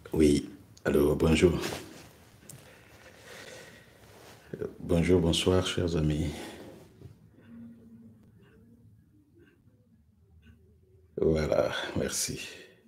Oui, alors bonjour. Bonjour, bonsoir, chers amis. Voilà, merci.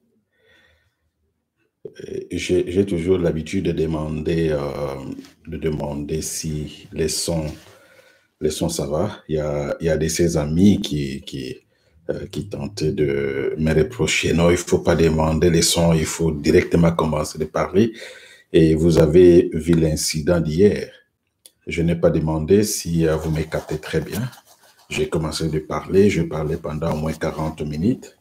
J'ai toujours l'habitude de demander si les sons ça va. Il y a de ces amis qui tentaient de me reprocher. Non, il faut pas demander les sons, il faut directement commencer de parler. Et vous avez vu l'incident d'hier. Je n'ai pas demandé si vous me captez très bien. J'ai commencé de parler, je parlais pendant au moins 40 minutes.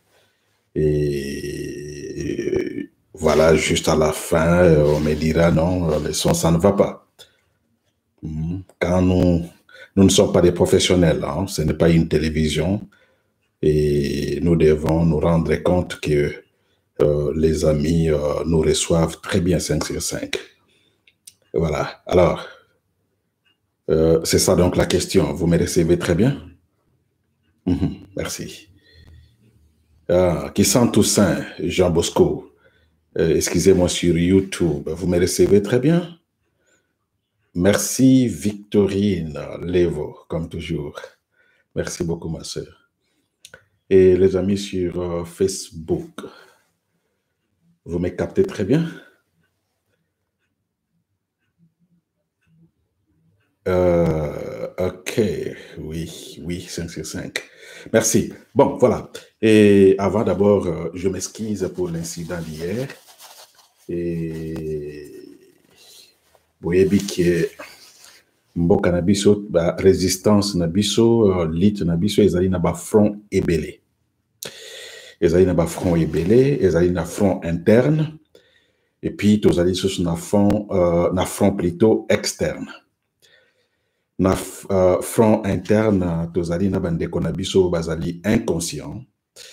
Et voilà, juste à la fin, on me dira non, le son, ça ne va pas. Quand nous ne sommes pas des professionnels, hein, ce n'est pas une télévision et nous devons nous rendre compte que les amis nous reçoivent très bien 5 sur 5. Voilà. Alors, c'est ça donc la question. Vous me recevez très bien? Merci. Qui sent Toussaint, Jean Bosco. Excusez-moi sur YouTube. Vous me recevez très bien? Merci Victorine Levo, comme toujours. Merci beaucoup, ma sœur. Et les amis sur Facebook, vous me captez très bien? Ok, oui, oui, 5 sur 5. Merci. Bon, voilà. Et avant d'abord, je m'excuse pour l'incident d'hier. Et boyebi que mboka na biso ba résistance na biso lutte na biso ezali na ba front ebele. Ezali na ba front ebele, ezali na front interne et puis tozali susu na front plutôt externe. Na front interne tozali na bandeko na biso bazali inconscient.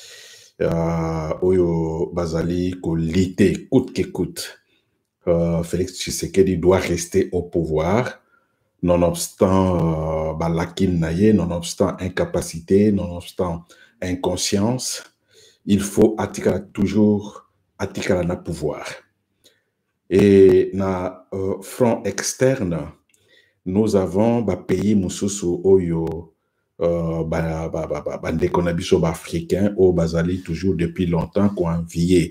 Oyo bazali ko lutter coûte que coûte. Félix Tshisekedi doit rester au pouvoir, nonobstant balakin naye, nonobstant incapacité, nonobstant inconscience. Il faut toujours atikala na pouvoir. Et na front externe, nous avons ba pays mususu oyo bandeko na biso ba africain au bazali toujours depuis longtemps qui ont envié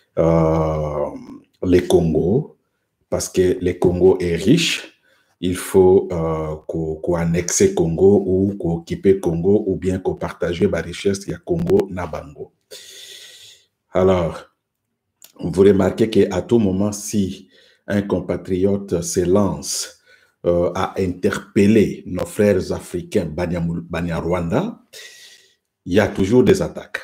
le Congo, parce que le Congo est riche, il faut qu'on annexe Congo ou qu'on occupe Congo ou bien qu'on partage la richesse du Congo na bango. Alors, vous remarquez qu'à tout moment, si un compatriote se lance à interpeller nos frères africains Banyarwanda, il y a toujours des attaques.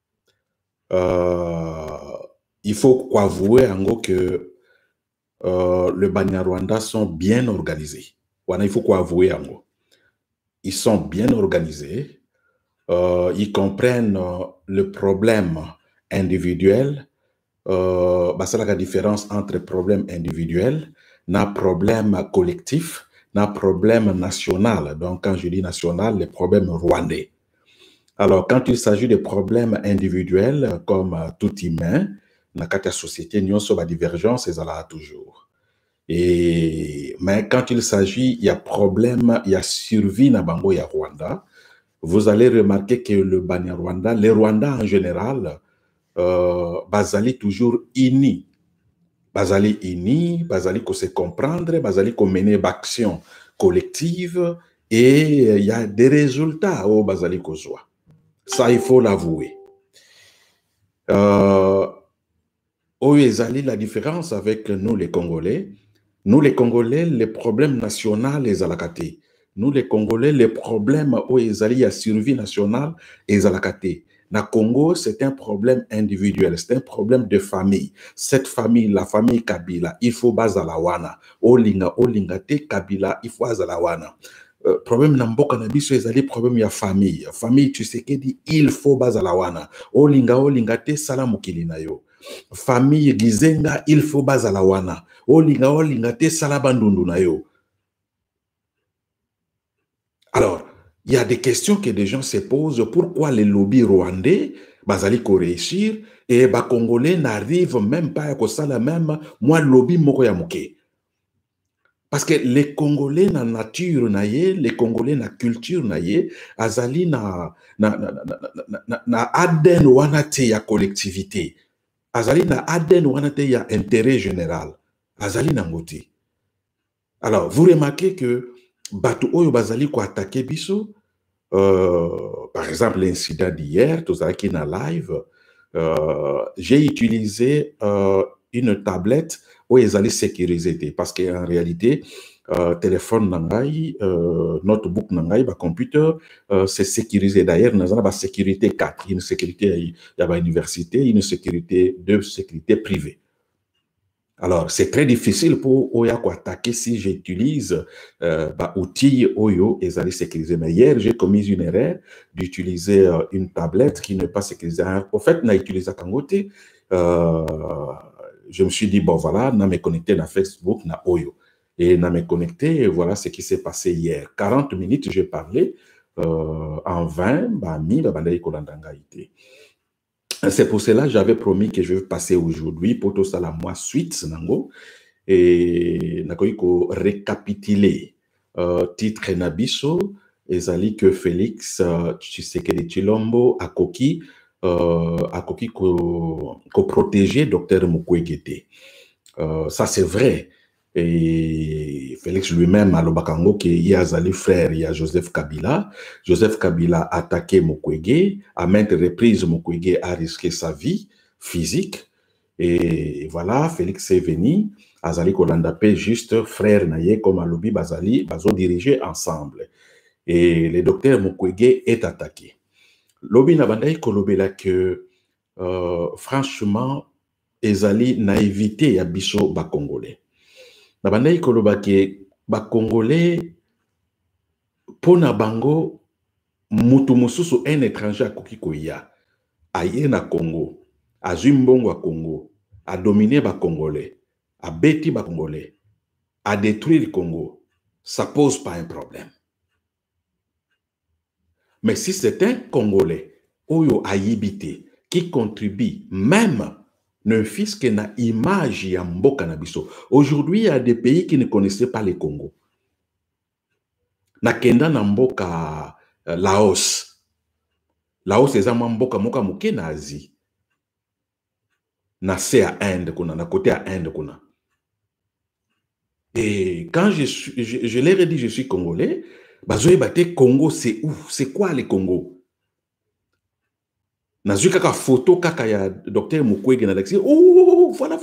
Il faut avouer en gros que le Banyarwanda sont bien organisés. Voilà, il faut avouer en gros. Ils sont bien organisés. Ils comprennent le problème individuel. C'est la différence entre problème individuel, na problème collectif, na problème national. Donc, quand je dis national, les problèmes rwandais. Alors, quand il s'agit de problèmes individuels, comme tout humain, dans la société, nous avons des divergences, et ça là toujours. Mais quand il s'agit, il y a problème, il y a survie na Bango, il y a Rwanda. Vous allez remarquer que le Banyarwanda, les Rwandais en général, bazali toujours unis. Bazali unis, bazali qu'on se comprendre, bazali qu'on mener d'action collective et il y a des résultats au bazali qu'on soit. Ça, il faut l'avouer. Ezali la différence avec nous les Congolais. Nous les Congolais, les problèmes nationaux, les alakate. Nous les Congolais, les problèmes où ezali a survie nationale, les alakate. Na Congo, c'est un problème individuel, c'est un problème de famille. Cette famille, la famille Kabila, il faut bazalawana. Olinga te Kabila, il faut bazalawana. Problème na mboka na biso ezali problème ya famille. Famille Tshisekedi, il faut bazalawana. Olinga te sala mokili na yo. Famille Gizenga, il faut bazalawana. Olinga te sala bandundu na yo. Alors, il y a des questions que des gens se posent. Pourquoi les lobbies rwandais bazali ko réussir et ba Congolais n'arrive même pas à ça la même moi lobby moko ya muke. Parce que les Congolais na nature na ye, les Congolais na culture na ye, azali na ADN wana te ya collectivité. Azali na ADN wana te ya intérêt général. Azali na ngoti. Alors, vous remarquez que Batu Oyo Bazali ko attaqué biso, par exemple, l'incident d'hier, tout ça qui est live, j'ai utilisé une tablette où ils allaient sécuriser parce qu'en réalité, téléphone nangai, notebook nangai, computer, c'est sécurisé. D'ailleurs, nous avons la sécurité 4, une sécurité, il y a l'université, une sécurité, 2 sécurité privée. Alors, c'est très difficile pour Oya ko attaquer si j'utilise outils Oyo et allaient sécuriser. Mais hier, j'ai commis une erreur d'utiliser une tablette qui n'est pas sécurisée. En fait, on a utilisé Kangote. Je me suis dit, bon, voilà, on me connecté à Facebook, na Oyo. Et on me connecté, et voilà ce qui s'est passé hier. 40 minutes, j'ai parlé en 20, c'est pour cela que j'avais promis que je vais passer aujourd'hui pour tout ça la mois suite nango et nakoiko récapituler titre nabiso ezali que Félix Tshisekedi Tshilombo akoki ko protéger docteur Mukwege. Ça c'est vrai. Et Félix lui-même, à l'Obakango, qui est Azali frère, il y a Joseph Kabila. Joseph Kabila a attaqué Mukwege. À maintes reprises, Mukwege a risqué sa vie physique. Et voilà, Félix est venu. Azali Kolandapé, juste frère Naye, comme Alobi Bazali, Bazo dirigé ensemble. Et le docteur Mukwege est attaqué. Lobi Nabandaï Kolobela que, franchement, Ezali n'a évité Yabiso Bakongolais. Nabandai koloba ke ba Congolais pona bango mutu mususu un étranger akoki koya aye na Congo azwi mbongo a Congo a dominer ba Congolais a beti ba Congolais a détruire le Congo, ça pose pas un problème. Mais si c'est un Congolais oyo ayibité qui contribue même ne fils que na image ya mboka na biso. Aujourd'hui, il y a des pays qui ne connaissaient pas le Congo. Na kenda na mboka Laos. Laos c'est un mboka moka muke na Asie. Na se à Inde kuna, na côté à Inde kuna. Et quand je leur ai dit je suis congolais, bazoé bate Congo c'est où? C'est quoi le Congo? Nazui kaka photo kaka ya docteur Mukwege na d'accès. Oh, voilà.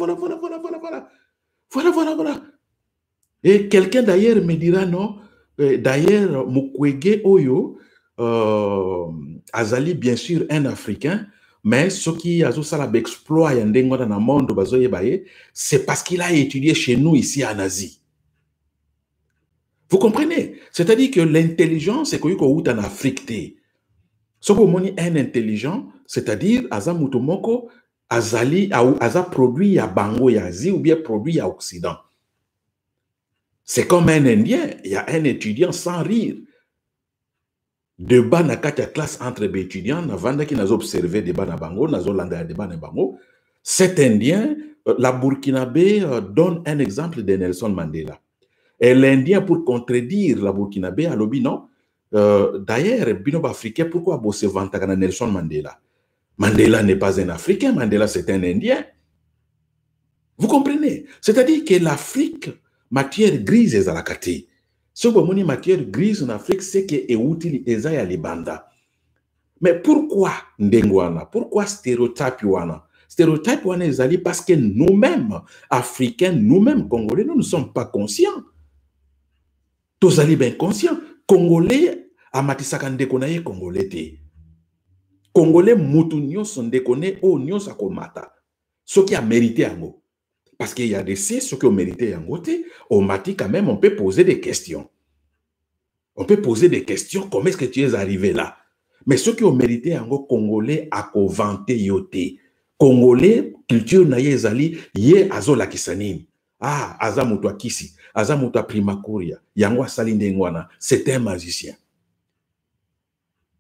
Et quelqu'un d'ailleurs me dira non. D'ailleurs, Mukwege Oyo, Azali, bien sûr, un Africain, mais ce qui a exploit dans le monde, c'est parce qu'il a étudié chez nous ici en Asie. Vous comprenez? C'est-à-dire que l'intelligence, c'est qu'on est en Afrique. Ce qu'on est un intelligent, c'est-à-dire Aza Mutomoko, Azali, Aza produit à Bango et Asie ou bien produit à Occident. C'est comme un Indien, il y a un étudiant sans rire. Débat na kati classe entre les étudiants, avant qu'ils n'ont observé débat na Bango, n'ont landé débat na Bango. Cet Indien, la Burkinabé donne un exemple de Nelson Mandela. Et l'Indien, pour contredire la Burkinabé, a lobby non. D'ailleurs, Binob africain, pourquoi bosser vantagana Nelson Mandela? Mandela n'est pas un Africain, Mandela c'est un Indien. Vous comprenez? C'est-à-dire que l'Afrique, matière grise est à la kati. Ce que moni matière grise en Afrique, c'est que est utile ezaya libanda. Mais pourquoi ndengwana? Pourquoi stéréotype wana? Stéréotype wana ezali parce que nous-mêmes, Africains, nous-mêmes, Congolais, nous ne sommes pas conscients. Tous allez bien conscients. Congolais, amatisaka ndeko na ye Congolais te. Congolais mutu nyonso ndeko ne o nyonso akomata. Ce qui a mérité yango. Parce qu'il y a des ceux qui ont mérité yango te, on m'a dit quand même, on peut poser des questions. On peut poser des questions, comment est-ce que tu es arrivé là? Mais ceux qui ont mérité yango Congolais a vanté yote. Congolais, culture na ye ezali, ye azo la kisanini. Ah, aza mutu akisi, aza mutu primakuria, yango asali ndengwana, c'est un magicien.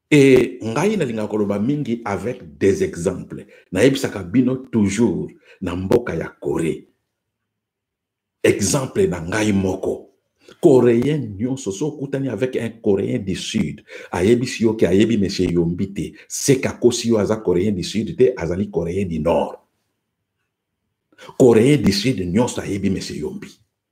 Et ngai nalinga koloba mingi avec des exemples. Naebisaka bino toujours na mboka ya Corée. Exemple na ngai moko. Coréen nyonso so kutani avec un Coréen du Sud. Ayebisi yo ke ayebi monsieur Yombi te. Seka kosi yo aza Coréen du Sud te, azali Coréen du Nord. Coréen du Sud nyonso ayebi monsieur Yombi.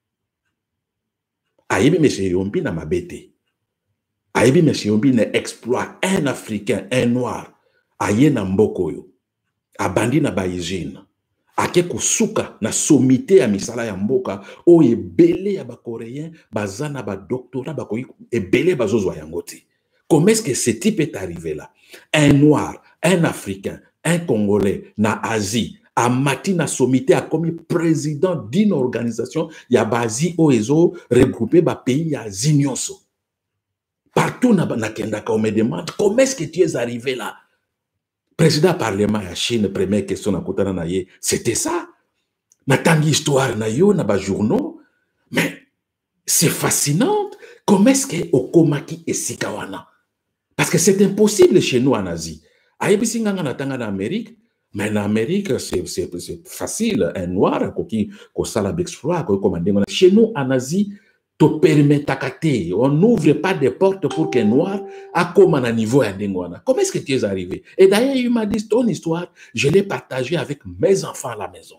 Ayebi monsieur Yombi na mabete. Ayebi monsieur Yombi ne exploit un Africain, un Noir. Aye na mboko yo. Abandi na baizine. Ake kusuka na sommité ya misala ya mboka o ebele ya ba coréen bazana ba doctorat ba koyi ebele bazozwa yango te. Comment est-ce que ce type est arrivé là? Un Noir, un Africain, un Congolais na Asie amati na sommité a comme président d'une organisation ya bazi o ezo regrouper ba pays ya Asie nyonso. Partout na kendaka on me demande comment est-ce que tu es arrivé là? Président parlement ya Chine, première question na kutana na ye, c'était ça. Natangi histoire na yo na ba journaux, mais c'est fascinant. Comment est-ce que okomaki esika wana? Parce que c'est impossible chez nous en Asie. Ayebisi nganga natanga na Amérique, mais en Amérique c'est facile, un noir qui sala exploit ko commander. Chez nous en Asie, to permettakate, on n'ouvre pas des portes pour qu'un noir a comme un niveau à Dengwana. Comment est-ce que tu es arrivé? Et d'ailleurs, il m'a dit ton histoire, je l'ai partagée avec mes enfants à la maison.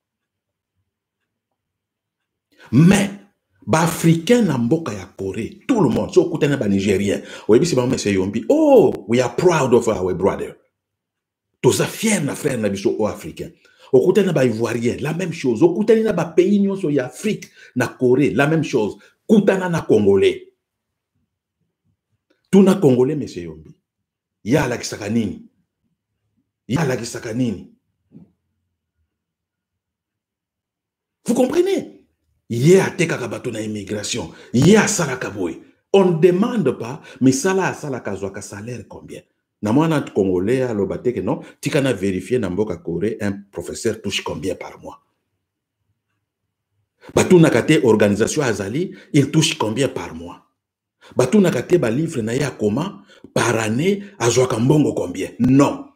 Mais, Africain na mboka ya Corée, tout le monde, so kutana ba Nigérien, oyebi si ba monsieur Yombi, oh, we are proud of our brother. Toza fier na frère na biso o africain. Okutana ba Ivoirien, la même chose. Okutana na ba pays nyonso ya Afrique, na Corée, la même chose. Kutana na Congolais. Tout na Congolais, monsieur Yombi. Ya la kisakanini. Ya la kisakanini. Vous comprenez? Ya teka kabato na immigration. Ya sala kaboy. On ne demande pas, mais sala sala kazwaka salaire combien? Na mwana Congolais à l'obate que non, tu can vérifier na mboka Corée, un professeur touche combien par mois? Batou nakate organisation azali, il touche combien par mois? Batou nakate ba livre na ya comment par année azwaka mbongo combien? Non.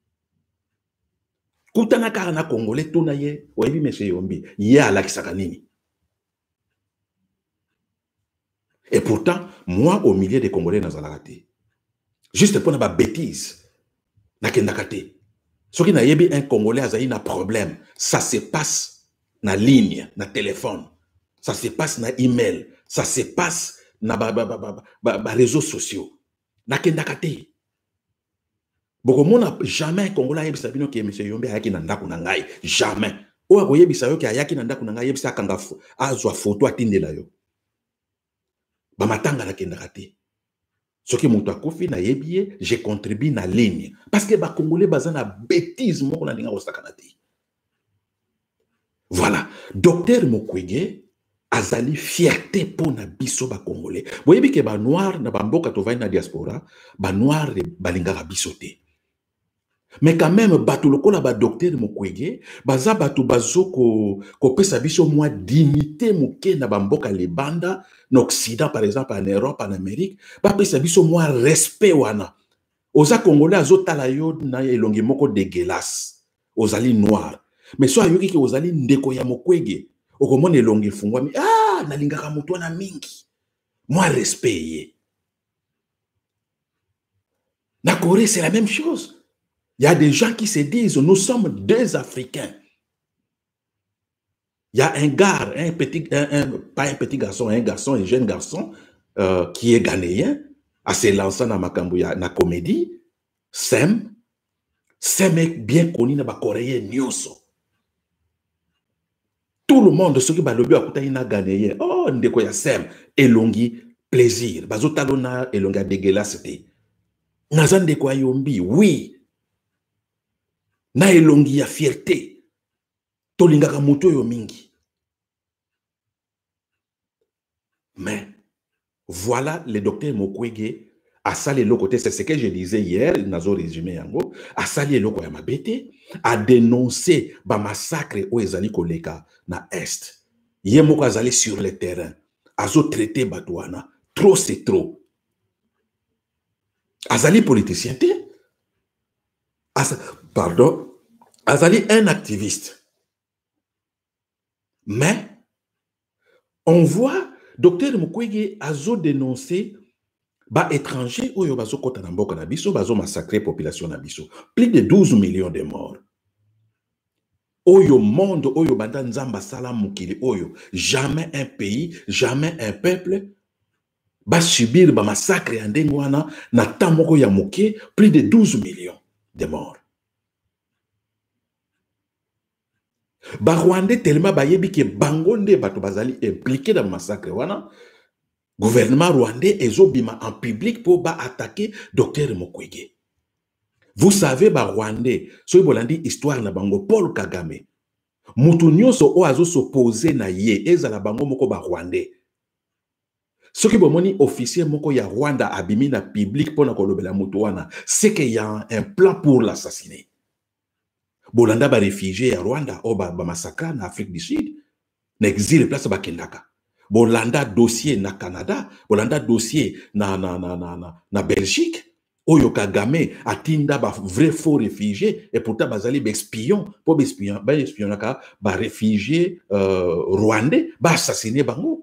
Kutana karana Congolais tout na ye, oyebi monsieur Yombi, ya la kisaka nini? Et pourtant, moi au milieu des Congolais nazalakate. Juste pour na bêtise. Nakendakate. Ce qui n'a yebi un Congolais a un problème. Ça se passe na ligne, na téléphone. Ça se passe na email. Ça se passe na réseaux sociaux. Nakendakate. Boko mona jamais un Congolais yebi sabino ki monsieur Yombi ayaki na ndaku na ngai. Jamais. O ako yebi sayo ki ayaki na ndaku na ngai yebi sa kanga azwa photo atindela yo. Ba matanga nakendakate. Ce qui m'a fait na yebie, j'ai contribué na ligne. Parce que les Congolais bazan na bêtise mo na linga osakanati. Voilà. Docteur Mukwege azali fierté pour na biso ba Congolais. Vous voyez que ba noir na bamboka to na diaspora, ba noir balinga biso te. Mais quand même bato lokola ba docteur Mukwege, baza bato bazo ko pesa biso moins dignité muke na bamboka lebanda. En Occident, par exemple, en Europe, en Amérique, ba pesa biso moins respect wana. Oza Congolais azotala yo na elongi moko dégueulasse. Ozali noir. Mais so ayoki ki ozali ndeko ya Mukwege. Okomona elongi fungwami. Ah, nalingaka mutu wana mingi. Moins respect ye. Na Corée, c'est la même chose. Il y a des gens qui se disent, nous sommes deux Africains. Il y a un gars, pas un petit garçon, un jeune garçon qui est ghanéen, à se lancer dans la comédie. Sem est bien connu dans les Coréens nyonso. Tout le monde, ceux qui ont le but à côté ghanéen, oh, ndeko ya Sem, elongi plaisir. Bazotalona elonga dégueulasse te. Nazan ndeko ya Yombi, oui. Na elongi ya fierté. Tolingaka moto yo mingi. Mais voilà le docteur Mukwege a sali le côté, c'est ce que je disais hier, nazo résumé yango, a sali le côté mabete, a dénoncé ba massacre au ezali koleka na est. Yemoko azali sur le terrain, azo traité batouana, trop c'est trop. Azali politicien te. Pardon. Azali un activiste. Mais, on voit, Dr Mukwege a dénoncé étranger oyo bazo kota na mboka na biso, bazo massacrer population na biso. Plus de 12 millions de morts. Oyo monde, oyo banda nzamba sala mukili oyo. Jamais un pays, jamais un peuple va subir ba massacre ya ndenge wana na tamoko ya muke, plus de 12 millions de morts. Ba Rwandais tellement bayebi ke bango nde bato bazali impliqué dans le massacre wana. Gouvernement rwandais ezobima en public pour attaquer Dr Mukwege. Vous savez, ba Rwandais, so bolandi histoire na bango Paul Kagame. Mutu nyonso o azo s'opposer na ye ezala bango moko ba Rwandais. Ce qui bomoni officier moko ya Rwanda abimi na public pour na kolobela mutu wana, c'est qu'il y a un plan pour l'assassiner. Bolanda ba réfugié ya Rwanda o ba massacre na Afrique du Sud. Na exil place ba kendaka. Bolanda dossier na Canada, bolanda dossier na Belgique, oyo Kagame atinda ba vrai faux réfugiés et pourtant bazali ba espion, pour espionnaka ba réfugiés rwandais, ba assassiner bango.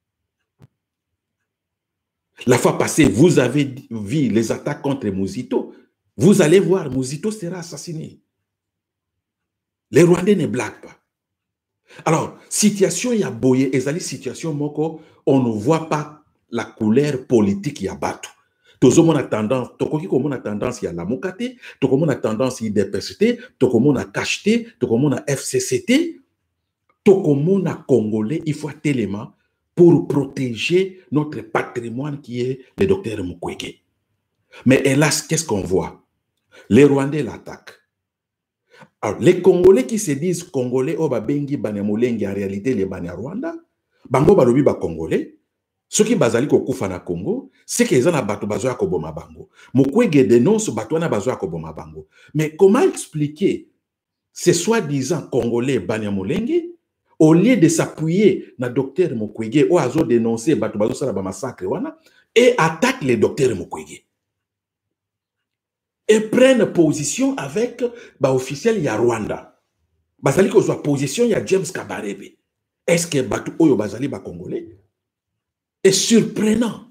La fois passée, vous avez vu les attaques contre Mouzito. Vous allez voir, Mouzito sera assassiné. Les Rwandais ne blaguent pas. Alors, situation ya boye, ezali situation moko, on ne voit pas la couleur politique ya batu. Tozo a tendance, tokoki komo na tendance ya lamukate, tokomo na tendance ya DPST, tokomo na KHT, tokomo na FCCT, tokomo na Congolais, il faut tellement pour protéger notre patrimoine qui est le docteur Mukwege. Mais hélas, qu'est-ce qu'on voit? Les Rwandais l'attaquent. Alors, les Congolais qui se disent Congolais, oh bengi Banyamulenge, en réalité, les Banyarwanda, bango balobi ba Congolais, ceux qui bazali ko kufa na Congo, c'est qu'ils ont un bateau bazo ko boma bango. Mukwege dénonce bateau na bazo ko boma bango. Mais comment expliquer ces soi-disant Congolais Banyamulenge, au lieu de s'appuyer na docteur Mukwege, ou azo dénoncer bateau bazo sala ba massacre wana, et attaque les docteurs Mukwege? Et prennent position avec officiel ya Rwanda. Bazali ko soit position ya James Kabarebe. Est-ce que batu oyo bazali ba Congolais? Et surprenant.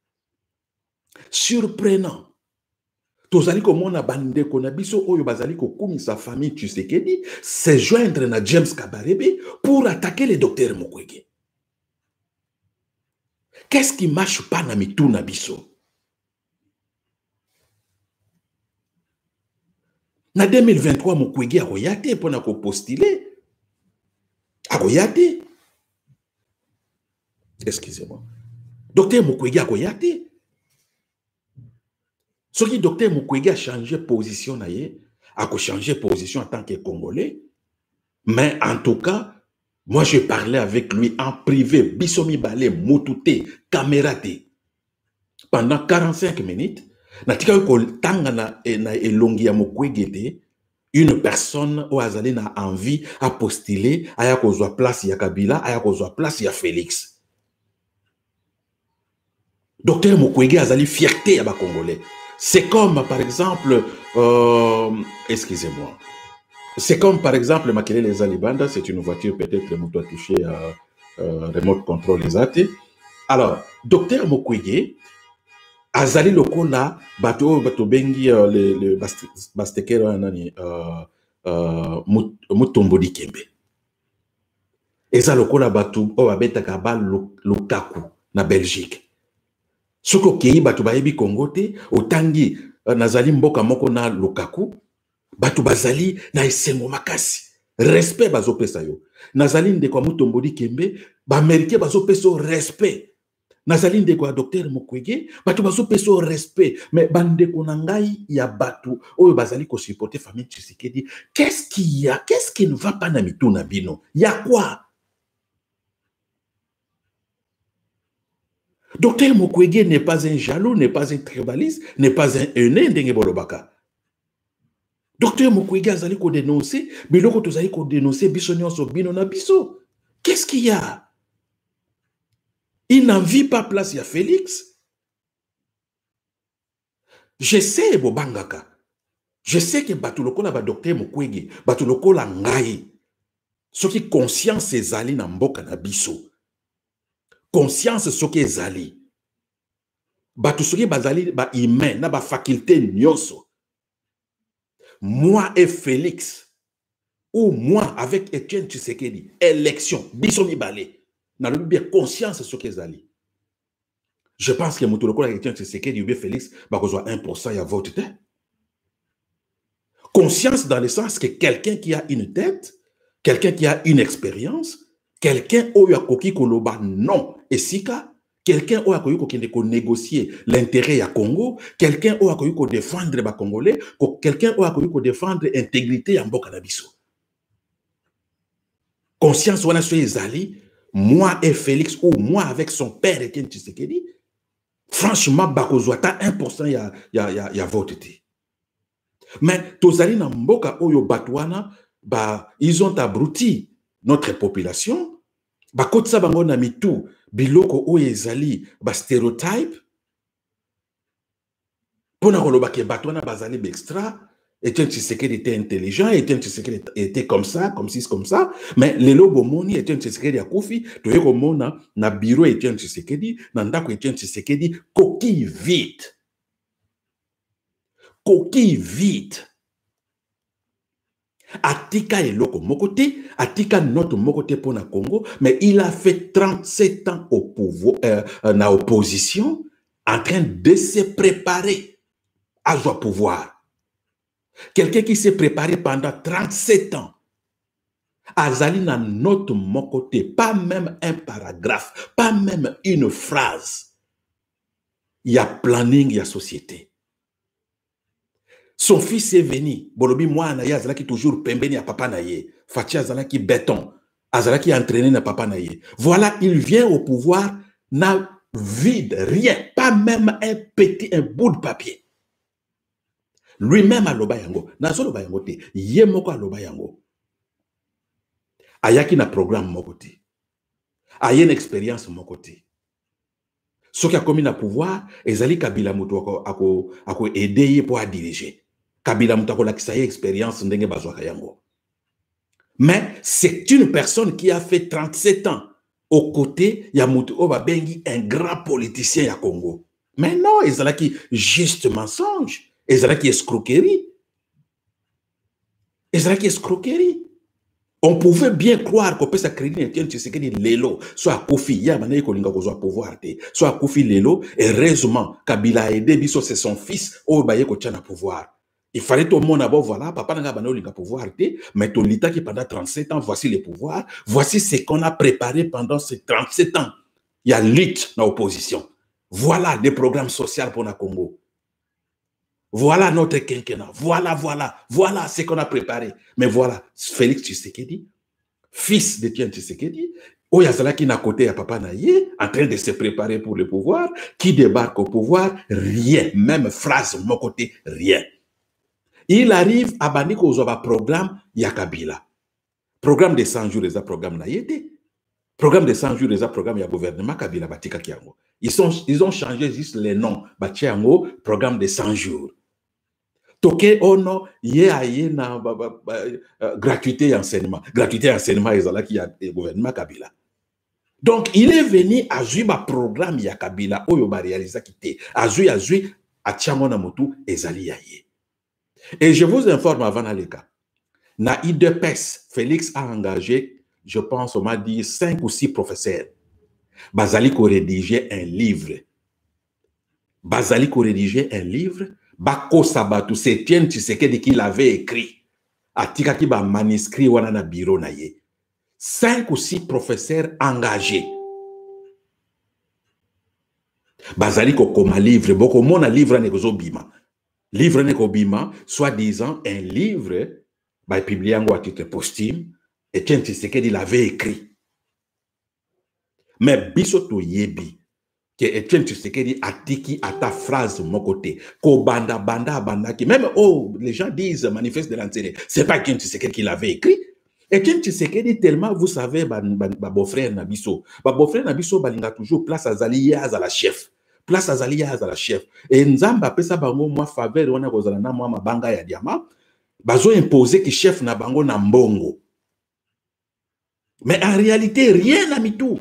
Surprenant. Tozali ko mona bande ko na biso oyo bazali ko kumisa famille Tshisekedi se joindre na James Kabarebe pour attaquer les docteurs Mukwege. Qu'est-ce qui marche pas na mitu na biso? Na 2023, Mukwege a royate pour na ko postuler. A royate. Excusez-moi. Docteur Mukwege a royate. Ce qui docteur Mukwege a changé position, a changé position en tant que Congolais. Mais en tout cas, moi je parlais avec lui en privé, bisomi balé, motute, camératé. Pendant 45 minutes, une personne au Azali n'a envie à postuler à kozwa place ya Kabila, à kozwa place ya Félix. Docteur Mukwege Azali fierté à Congolais. C'est comme par exemple, excusez-moi, c'est comme par exemple Makelele les Alibanda, c'est une voiture peut-être que moto touché à remote control les athées. Alors, Docteur Mukwege Azali lokola bato bengi le bastekero nani Mutombo Dikembe. Eza lokola bato o babetaka ba Lukaku na Belgique. Soko kei bato bayebi Congo te otangi nazali mboka moko na Lukaku bato bazali na esengo makasi. Respect bazopesa yo. Nazali ndeko Mutombo Dikembe ba Americain bazopesa respect. Nazali ndeko ya docteur Mukwege, batu bazo peso respect, mais bandeko nangai ya batu, oyo bazali ko supporter famille Tshisekedi. Qu'est-ce qu'il y a? Qu'est-ce qui ne va pas na mitu na bino? Ya quoi? Docteur Mukwege n'est pas un jaloux, n'est pas un tribaliste, n'est pas un haineux ndenge bolobaka. Docteur Mukwege azali ko dénoncer, biloko tozali ko dénoncer biso nyonso bino na biso. Qu'est-ce qu'il y a? Il n'en vit pas place à Félix. Je sais bobangaka. Je sais que batuloko la ba docteur Mukwege, batuloko la ngai. Ce qui conscience ezali na mboka na biso. Conscience ce qui ezali. Batu soki bazali ba humain na ba faculté nyonso. Moi et Félix, ou moi avec Etienne Tshisekedi, élection, biso mibale, na le bien conscience ce qui ezali. Je pense que Moutoloko la Etienne Tshisekedi ou bien Félix va recevoir 1% à vote. Conscience dans le sens que quelqu'un qui a une tête, quelqu'un qui a une expérience, quelqu'un qui a koki koloba non et sika, quelqu'un qui a koki négocier l'intérêt à Congo, quelqu'un qui a koki défendre les Congolais, quelqu'un qui a koki défendre l'intégrité en Bokanabiso. Conscience wana so ezali, moi et Félix ou moi avec son père Etienne Tshisekedi, franchement bakozwa ta 1% ya vote. Mais tozali na mboka oyo batwana ils ont abruti notre population, bakotsa bango na mitu biloko oyo ezali ba stéréotype pona koloba ke batwana bazali extra. Etienne Tshisekedi était intelligent, Etienne Tshisekedi était comme ça, comme ci, comme ça, mais lelo bomoni Etienne Tshisekedi akufi, toye komona na bureau Etienne Tshisekedi, na ndako Etienne Tshisekedi, coquille vide. Coquille vide. Atika eloko mokote, atika notre mokote pour na Congo, mais il a fait 37 ans au pouvoir, na opposition, en train de se préparer à son pouvoir. Quelqu'un qui s'est préparé pendant 37 ans, azali na notre mokote, pas même un paragraphe, pas même une phrase. Il y a planning, il y a société. Son fils est venu, bolobi moi na ye azalaki toujours pembeni ya papa na ye, Fachi azalaki béton, azalaki entraîné na papa na ye. Voilà, il vient au pouvoir, n'a vide, rien, pas même un bout de papier. Lui-même aloba yango, na zo loba yango te, ye moko aloba yango. Ayaki na programme moko te. Aye na expérience moko te. Soki akomi na pouvoir, ezali Kabila mutu ako aider ye pour diriger. Kabila mutu akolakisa ye expérience ndenge bazwaka yango. Mais c'est une personne qui a fait 37 ans aux côtés ya mutu oba bengi un grand politicien ya Congo. Mais non, ezalaki juste mensonge. Ezalaki escroquerie. Ezalaki escroquerie. On pouvait bien croire qu'on peut s'accréditer Etienne Tshisekedi lelo, soit Kofi, ya manaye kolinga kozwa pouvoir te, soit Kofi lelo, heureusement, Kabila a aidé biso, c'est son fils, au baye ko tient pouvoir. Il fallait tout le monde d'abord, voilà, papa n'a pas de pouvoir te, mais ton l'État qui pendant 37 ans, voici les pouvoirs, voici ce qu'on a préparé pendant ces 37 ans. Il y a lutte dans l'opposition. Voilà les programmes sociaux pour le Congo. Voilà notre quinquennat. Voilà ce qu'on a préparé. Mais voilà, Félix Tshisekedi, fils d'Etienne Tshisekedi, Oyazala qui n'a côté à Papa Naye, en train de se préparer pour le pouvoir, qui débarque au pouvoir, rien, même phrase, mon côté, rien. Il arrive à Baniko Ozoba programme Yakabila. Programme de 100 jours, les programme Naye. Programme de 100 jours, les programme ya gouvernement Kabila Batika Kiango. Ils ont changé juste les noms. Batiango, programme de 100 jours. Toke ono ye na gratuité et enseignement. Gratuité et enseignement, ils a le gouvernement Kabila. Donc, il est venu à jouer un programme ya Kabila, oyo ba réalisa kité. À jouer à Tchamona Motu ezali yaye. Et je vous informe avant Naleka. Na IDPES, Félix a engagé, je pense, on m'a dit 5 ou 6 professeurs. Bazali ko rédiger un livre. Bazali ko rédiger un livre. Bako Sabatou, c'est Etienne Tshisekedi qui l'avait écrit. Atika ki ba manuscrit wana na bureau na ye. 5 ou 6 professeurs engagés. Bazali ko koma livre, boko mona livre ne kozo bima. Livre ne ko bima, soi-disant un livre, ba publié en titre posthume, Etienne Tshisekedi l'avait écrit. Mais bisoto yebi, que Etienne Tshisekedi atiki à ta phrase de mon côté. Ko banda ki. Même les gens disent manifeste de l'intérêt. C'est pas Etienne Tshisekedi qui l'avait écrit. Etienne Tshisekedi tellement, vous savez, ba beau-frère Nabiso. Ba beau-frère Nabiso balinga toujours place à Zali à la chef. place azali ya azala chef et nzamba apesa bango mwa faveur wana kozala na mwa mabanga ya diamant bazo imposer ki chef na bango na mbongo. Mais en réalité rien na mitou.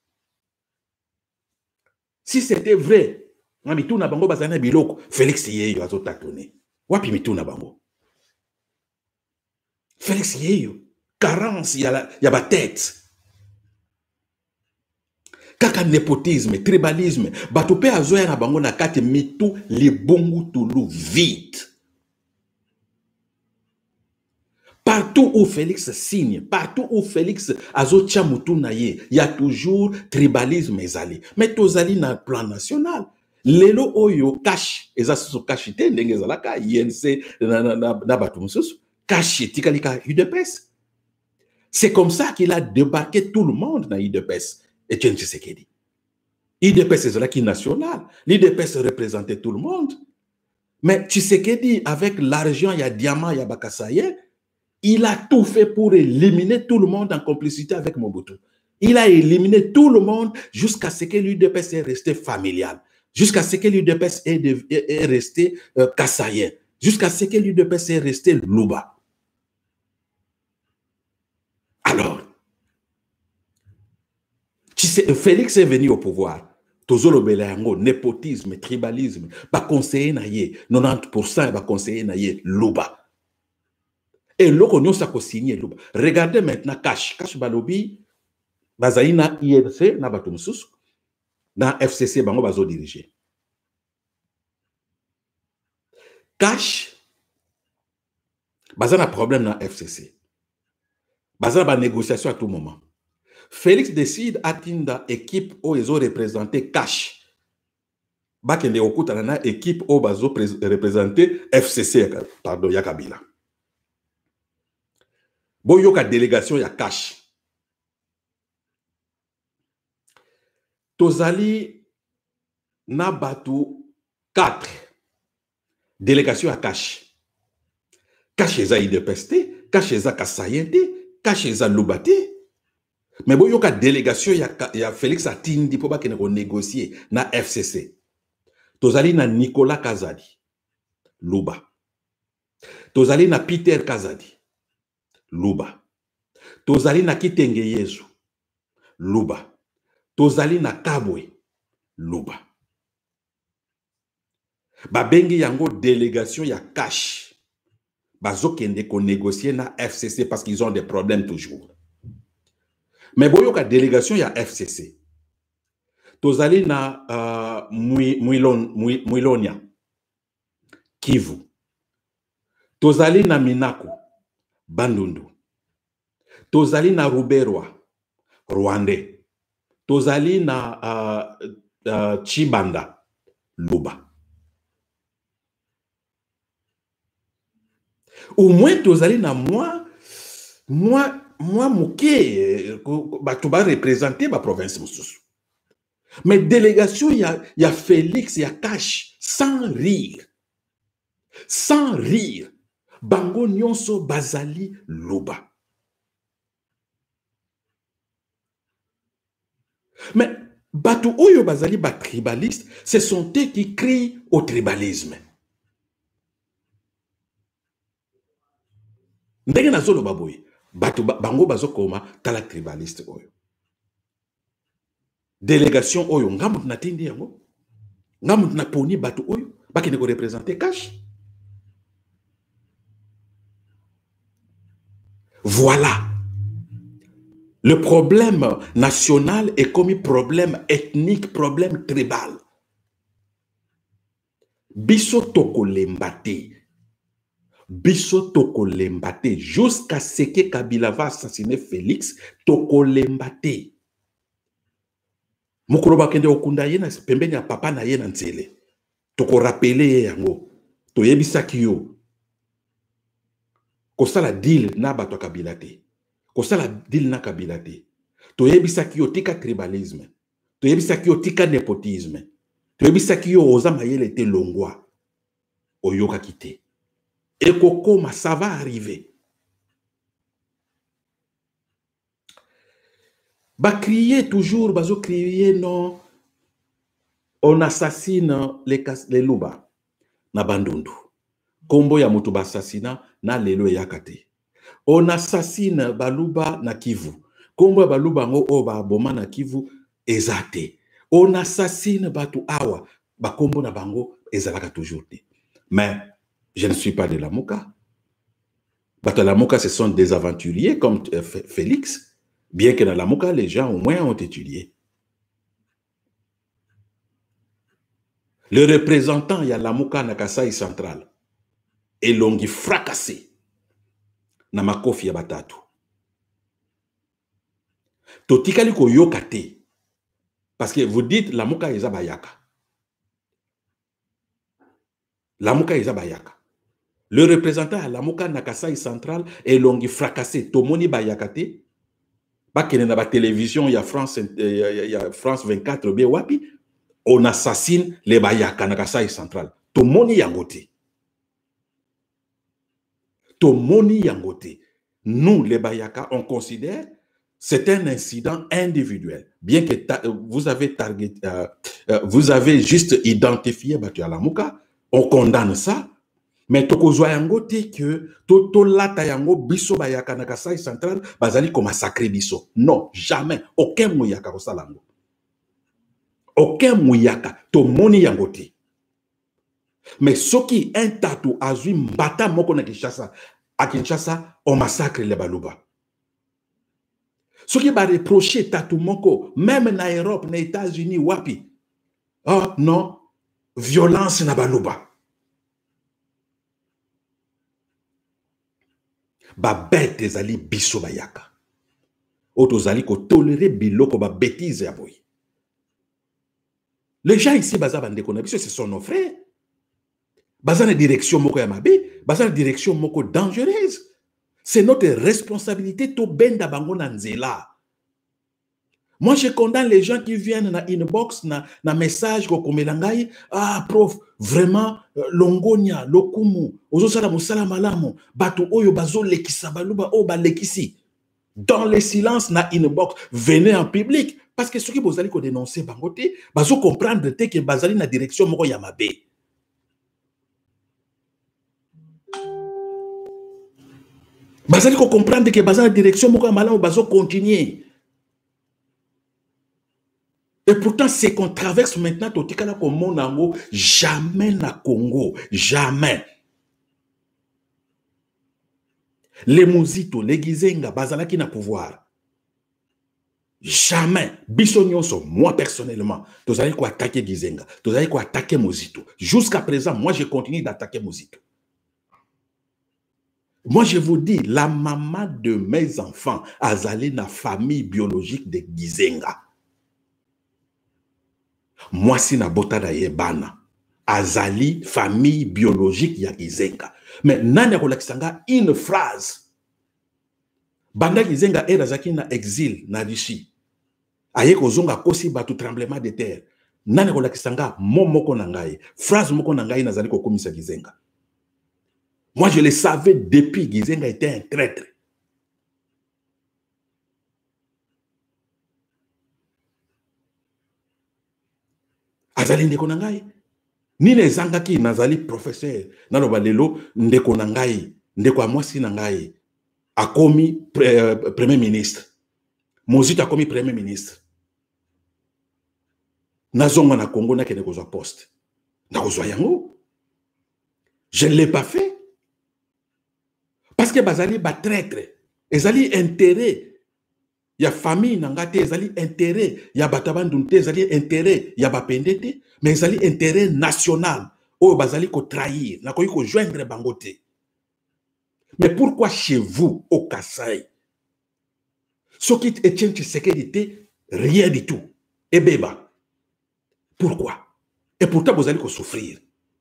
Si c'était vrai na mitou na bango bazana biloko Félix Yeyo azo tatone wapi mitou na bango. Félix Yeyo carence ya ba tête. Kaka népotisme, tribalisme, batupe azoya na bango na kati mitu libungu tulu vide. Partout où Félix signe, partout où Félix azo tchamutu na ye, y a toujours tribalisme ezali. Mais tozali na plan national. Lelo oyo cash, ezasu cash te ndenge ezalaka INC na batu mususu, cash tikalika UDPS. C'est comme ça qu'il a débarqué tout le monde dans UDPS. Etienne Tshisekedi. UDPS est là qui est national. L'UDPS représentait tout le monde. Mais Tshisekedi, avec l'argent, il y a diamant, il y a Bakasaye, il a tout fait pour éliminer tout le monde en complicité avec Mobutu. Il a éliminé tout le monde jusqu'à ce que l'UDPS est resté familial, jusqu'à ce que l'UDPS est resté Kasayen, jusqu'à ce que l'UDPS est resté Luba. Alors, Félix est venu au pouvoir. Tozolo belango, népotisme, tribalisme, ba conseiller na ye, 90% ba conseiller na ye Luba. Et loko nyosa ko signé Luba. Regardez maintenant Cash Balobi, bazali na INC na bato mususu, na FCC bango bazo diriger. Cash bazana problème na FCC. Bazana ba négociation à tout moment. Félix décide atinda équipe où ils ont représenté Cash. Bakende okuta na équipe où bazo représenté FCC pardon ya Kabila. Boyoka délégation ya Cash. Tozali na batu 4 délégation ya Cash. Cash eza IDPS, Cash eza Kasayen, Cash eza Lubate. Mais bon, il y a une délégation, il y a Félix Atindi pour négocier na FCC. Tozali na Nicolas Kazadi, Luba. Tozali na Peter Kazadi, Luba. Tozali na Kitenge Yezu, Luba. Tozali na Kabwe, Luba. Babengi yango délégation ya Cash. Bazokende ko négocier na FCC parce qu'ils ont des problèmes toujours. Mais boyo ka délégation ya FCC. Tozali na Mwilonia, Kivu. Tozali na Minako, Bandundu. Tozali na Ruberwa, Rwandais. Tozali na Chibanda, Luba. Au moins tozali na moi mouké, tu vas représenter ma province mususu. Mais délégation, il y a Félix, il y a Cash, sans rire. Sans rire. Bango nyonso bazali Luba. Mais batu oyo bazali ba tribaliste, ce sont eux qui crient au tribalisme. Ndenge na zolo baboy. Batu bango bazo koma tala tribaliste oyo. Délégation oyo ngamut na tindi yango. Ngamut na poni batu oyo bakende ko représenter Cash. Voilà. Le problème national est comme problème ethnique, problème tribal. Biso toko lembate. Biso toko lembate. Jusqu'à ce que Kabila va assassiner Félix, toko lembate. Mukoroba kende okunda ye na pembeni ya papa na ye na nzele. Toko rappeler ye yango. To yebisaki yo. Kosala deal na bato Kabila te. Kosala deal na Kabila te. To yebisaki yo tika tribalisme. To yebisaki yo tika népotisme. To yebisaki yo oza mayele te longwa. Oyoka kite. Et kokoma, ça va arriver. Ba crier toujours, bazo crier non. On assassine les Luba na Bandundu. Kombo ya mutu assassinat na lelo yakate. On assassine Baluba na Kivu. Kombo ya Baluba ngo o ba boma na Kivu ezate. On assassine Batu Awa. Bakombo na bango ezalaka toujours. Mais je ne suis pas de la Mouka. Batu la Mouka, ce sont des aventuriers comme Félix. Bien que dans la Mouka, les gens au moins ont étudié. Le représentant, il y a la Mouka na Kasai central. Et l'ongi fracassé. Na makofi ya batatu. Totikali ko yokate. Parce que vous dites la Mouka eza bayaka. La Mouka eza bayaka. Le représentant à la Mouka na Kasai central et l'ongi fracassé. Tomoni bayakate. Bakene na ba télévision, il y a France 24, bien wapi. On assassine les bayaka na Kasai central. Tomoni yangote. Tomoni yangote. Nous, les bayaka, on considère c'est un incident individuel. Bien que vous avez juste identifié Batu Alamuka, on condamne ça, mais tokozwa yangote que toto lata yango biso bayaka na Kasai central bazali ko massacrer biso. Non, jamais. Aucun mouyaka ko salango. Aucun mouyaka. Tomoni yangote. Mais ce qui un tatou azui mbata moko na Kinshasa, à Kinshasa, on massacre les Baluba. Ce qui va reprocher tatou moko, même na Europe, na États-Unis, wapi. Oh non, violence na Baluba. Ba bête zali biso bayaka. Oto zali ko tolérer biloko ba bêtise ya boy. Les gens ici, baza bande konabiso, ce sont nos frères. Baza na direction moko ya mabe, baza na direction moko dangereuse. C'est notre responsabilité to benda bango na nzela. Moi, je condamne les gens qui viennent na inbox, na message ko komelangai, ah prof, vraiment longonia, lokumu, ozo sala musala malamu, bato oyo bazo lekisa baluba o ba lekisi. Dans le silence na inbox, venez en public parce que ceux qui bozali ko dénoncer bangote, bazo comprendre te que bazali na direction moko ya mabe. Bazali ko comprendre que bazali na direction moko ya malamu bazo continuer. Et pourtant, ce qu'on traverse maintenant, totikala ko monango, jamais na Congo, jamais. Les Muzito, les Gizenga, bazalaki na pouvoir. Jamais. Bissonyonso, moi personnellement, vous allez quoi attaquer Gizenga, vous allez quoi attaquer Muzito. Jusqu'à présent, moi je continue d'attaquer Muzito. Moi je vous dis, la maman de mes enfants a allé na famille biologique de Gizenga. Moi si na botada yebana, azali famille biologique ya Gizenga. Mais nani kolakisanga une phrase. Banda Gizenga erazaki na exil na Russie. Aye kozonga kosi batu tremblement de terre. Nani kolakisanga momoko na ngai. Phrase moko na ngai nazali kokomisa Gizenga. Moi je le savais depuis Gizenga était un traître. Azali ndeko na ngai. Nine zangaki nazali professeur naloba lelo ndeko na ngai, ndeko a mwasi na ngai akomi premier ministre. Mozito akomi premier ministre. Nazonga na Congo na kene kozwa poste. Na kozwa yango. Je ne l'ai pas fait. Parce que bazali ba traître. Ezali intérêt. Ya famille nangate, ezali intérêt. Ya batabandunte, ezali intérêt. Ya bapendete. Mais ezali intérêt national. Oh, bazali ko trahir. Na ko joindre bangote. Mais pourquoi chez vous, au Kasai, ce qui est Etienne Tshisekedi, rien du tout. Et beba. Pourquoi? Et pourtant, vous allez souffrir.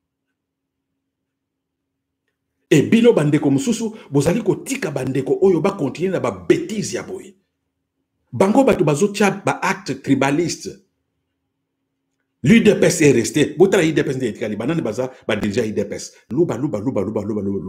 Et bilo bandeko mususu, vous allez tika bandeko oyo ba continuer na ba bêtise ya boy. Bango batu bazo tia ba acte tribaliste. L'UDPS est resté. Botra IDPS n'est pas banan baza ba déjà IDPS. Luba.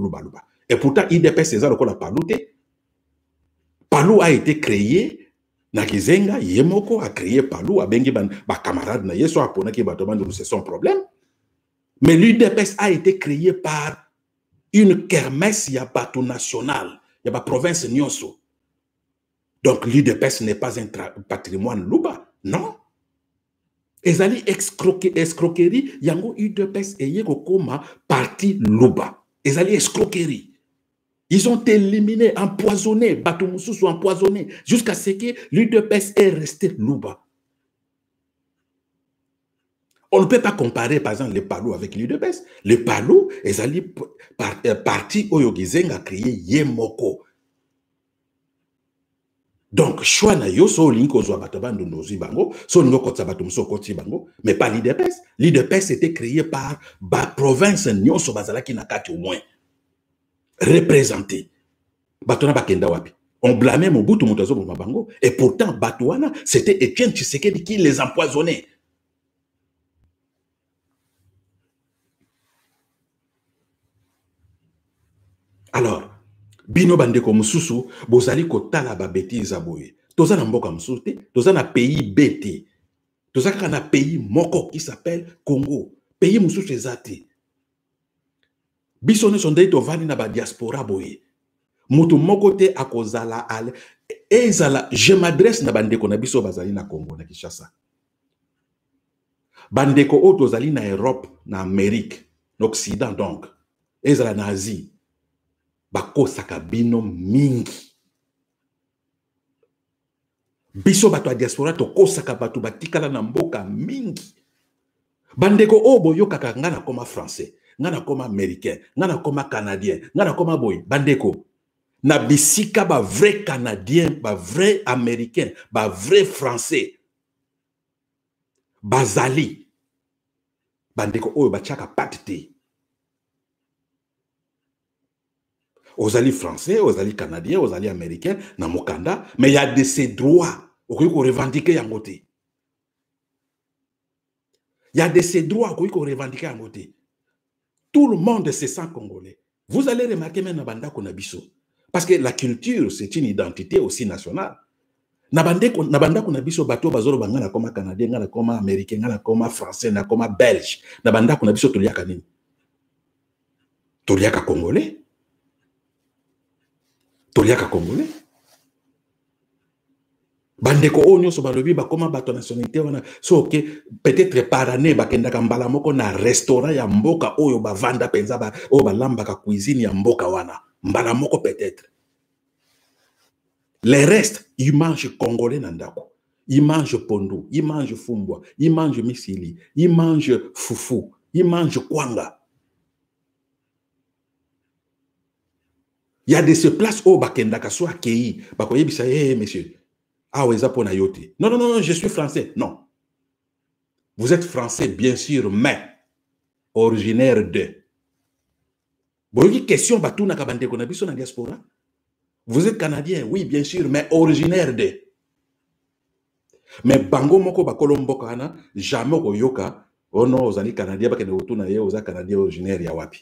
Et pourtant IDPS c'est ça le la palouté. Palou a été créé Nakizenga, Yemoko a créé Palou, a bengi ba camarade na yeso a pona ki batomando, c'est son problème. Mais l'UDPS a été créé par une kermesse, il y a bateau national, il y a la province Nyonso. Donc l'UDPS n'est pas un patrimoine Luba, non. Ezali escroquerie, yango UDPS eye kokoma parti Luba. Ezali escroquerie. Ils ont éliminé, empoisonné, bateau Moussou empoisonné, jusqu'à ce que l'UDPS est resté Luba. On ne peut pas comparer, par exemple, les Palou avec l'UDPS. Les Palou, ils allaient parti au Yogizen a créé Yemoko. Donc, choix na yo so linko zo batoban ndozi bango, so ngo kotsa batum so koti bango, mais pas l'UDPS. L'UDPS était créé par ba province nyonso bazalaki na kati au moins représenté. Batona bakenda wapi. On blâmait Mobutu Moutazo Bango et pourtant Batouana, c'était Etienne Tshisekedi qui les empoisonnait. Alors, bino bandeko mususu, bozali kotala ba bêtise aboye. Toza na mboka mususu te, toza na pays BT. Toza kaka na pays moko qui s'appelle Congo. Pays mususu ezate. Biso ne sondei tovani na ba diaspora boye. Mutu moko te akozala ale. Ezala, je m'adresse na bandeko na biso bazali na Congo na Kinshasa. Bandeko o tozali na Europe, na Amérique, na Occident donc. Ezala na Asie. Bako sakabino mingi. Biso bato a diaspora to kosaka bato batikala na mboka mingi. Bandeko obo yo kaka ngana koma français, ngana koma américain, ngana koma canadien, ngana koma boy. Bandeko na bisika ba vrai canadien, ba vrai américain, ba vrai français. Bazali. Bandeko oyo bachaka patite. Aux alliés français, aux alliés canadiens, aux alliés américains, na mokanda, mais il y a de ces droits qu'on revendique en côté. Il y a de ces droits qu'on revendique en côté. Tout le monde se sent congolais. Vous allez remarquer même Nabanda Konabiso. Parce que la culture, c'est une identité aussi nationale. Nabanda Konabiso, bateau bazoro bangana comme canadien, ngana comme américain, ngana comme français, ngana comme belge. Nabanda Konabiso, toliaka nini? Toliaka congolais? Toliaka congolais. Bandeko onyo so balobi ba koma bato nationalité wana so que peut-être par année ba kenda kambala moko na restaurant ya mboka oyo ba vanda penza ba o ba lamba ka cuisine ya mboka wana mbala moko peut-être. Les restes ils mangent congolais nandako. Ils mangent pondu, ils mangent fumbwa, ils mangent misili, ils mangent fufu, ils mangent kwanga. Il y a de ces places où bakenda ka so akei ba koyebisa monsieur. Ah, oui, non, non, non, je suis français. Non. Vous êtes français, bien sûr, mais originaire de. Vous êtes canadien, oui, bien sûr, mais originaire de. Mais bango moko bakolombo kana, jamais koyoka, oh non, vous allez canadien, vous êtes canadien originaire ya wapi.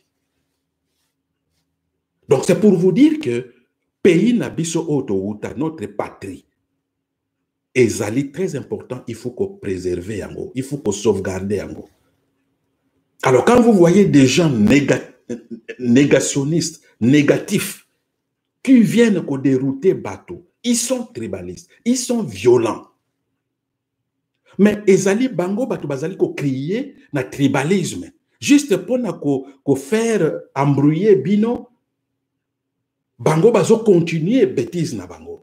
Donc c'est pour vous dire que pays nabiso oto uta, notre patrie, ezali très important, il faut qu'on préserve yango, il faut qu'on sauvegarde yango. Alors quand vous voyez des gens négationnistes, négatifs, qui viennent qu'on dérouter bateau, ils sont tribalistes, ils sont violents. Mais ezali bango bateau bazali ko crier na tribalisme, juste pour na ko faire embrouiller bino, bango bazo continuer bêtise na bango.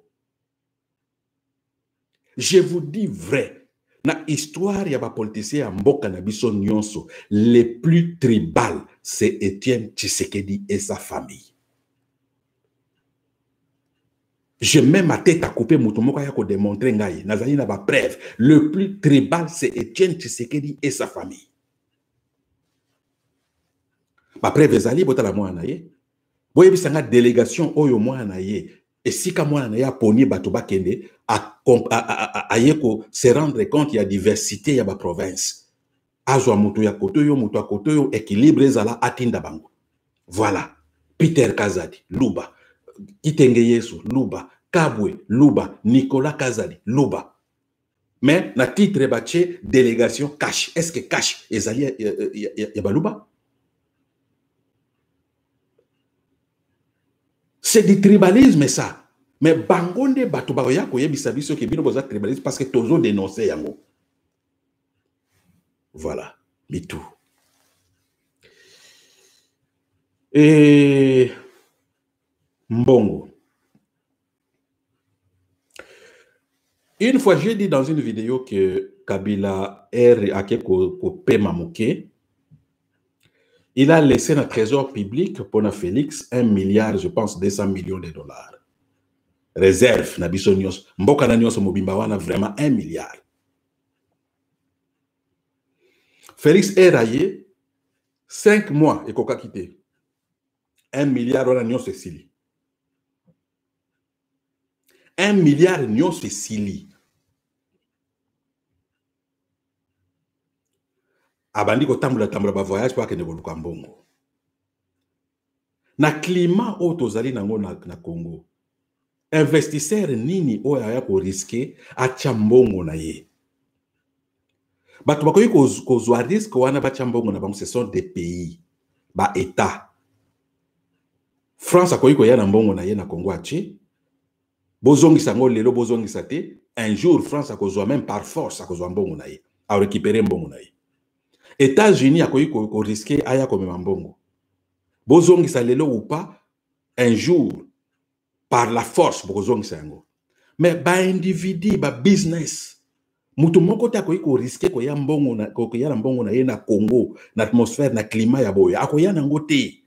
Je vous dis vrai, na histoire ya ba politicien ya mboka na biso nyonso, les plus tribal, c'est Etienne Tshisekedi et sa famille. Je mets ma tête à couper moutomoko ya ko démontrer ngai, nazali na ba preuve, le plus tribal c'est Etienne Tshisekedi et sa famille. Ba preuve ezali botala mwana ye. Boye bisanga délégation oyo mwana ye. Et si comme on a poni batuba kende à se rendre compte qu'il y a diversité ya ba province. Azwa mutu ya koto yo équilibre zala atinda bango. Voilà. Peter Kazadi, Luba. Kitenge Yesu, Luba. Kabwe, Luba, Nicolas Kazali, Luba. Mais na titre baché délégation cash. Est-ce que cash ezali ya baluba? C'est du tribalisme ça. Mais bangonde bato bakoya koyebisa biso ke bino boza tribalisme parce que tozo dénoncer yango. Voilà, mitou. Et Mbongo. Une fois, j'ai dit dans une vidéo que Kabila il a laissé un trésor public pour na Félix 1 milliard, je pense, 200 millions de dollars. Réserve, na biso nyos. Mboka na nyos mobimba wana vraiment 1 milliard. Félix est raillé 5 mois et koka quitté. 1 milliard wana nyos esili. 1 milliard nyos esili. Abandi ko tambula ba voyage pour akende koluka mbongo. Na climat o tozali nango na Congo. Investisseur nini o ya ko risquer acha mbongo na ye. Bato bakoyi kozwa risque wana bacha mbongo na bango, ce sont des pays ba état. France akoyi ko ya na mbongo na ye na Congo achi. Bozongisa ngo lelo bozongisa te. Un jour France akozwa même par force akozwa mbongo na ye. A récupérer mbongo na ye. États-Unis akoyi ko risquer aya ko mema mbongo. Bozongisa lelo ou pas, un jour par la force bozongisa yango. Mais ba individu ba business mutu moko ta koyi ko risquer ko ya mbongo na ko ya mbongo na ye na Congo, na atmosphère na climat ya boya akoya nango te.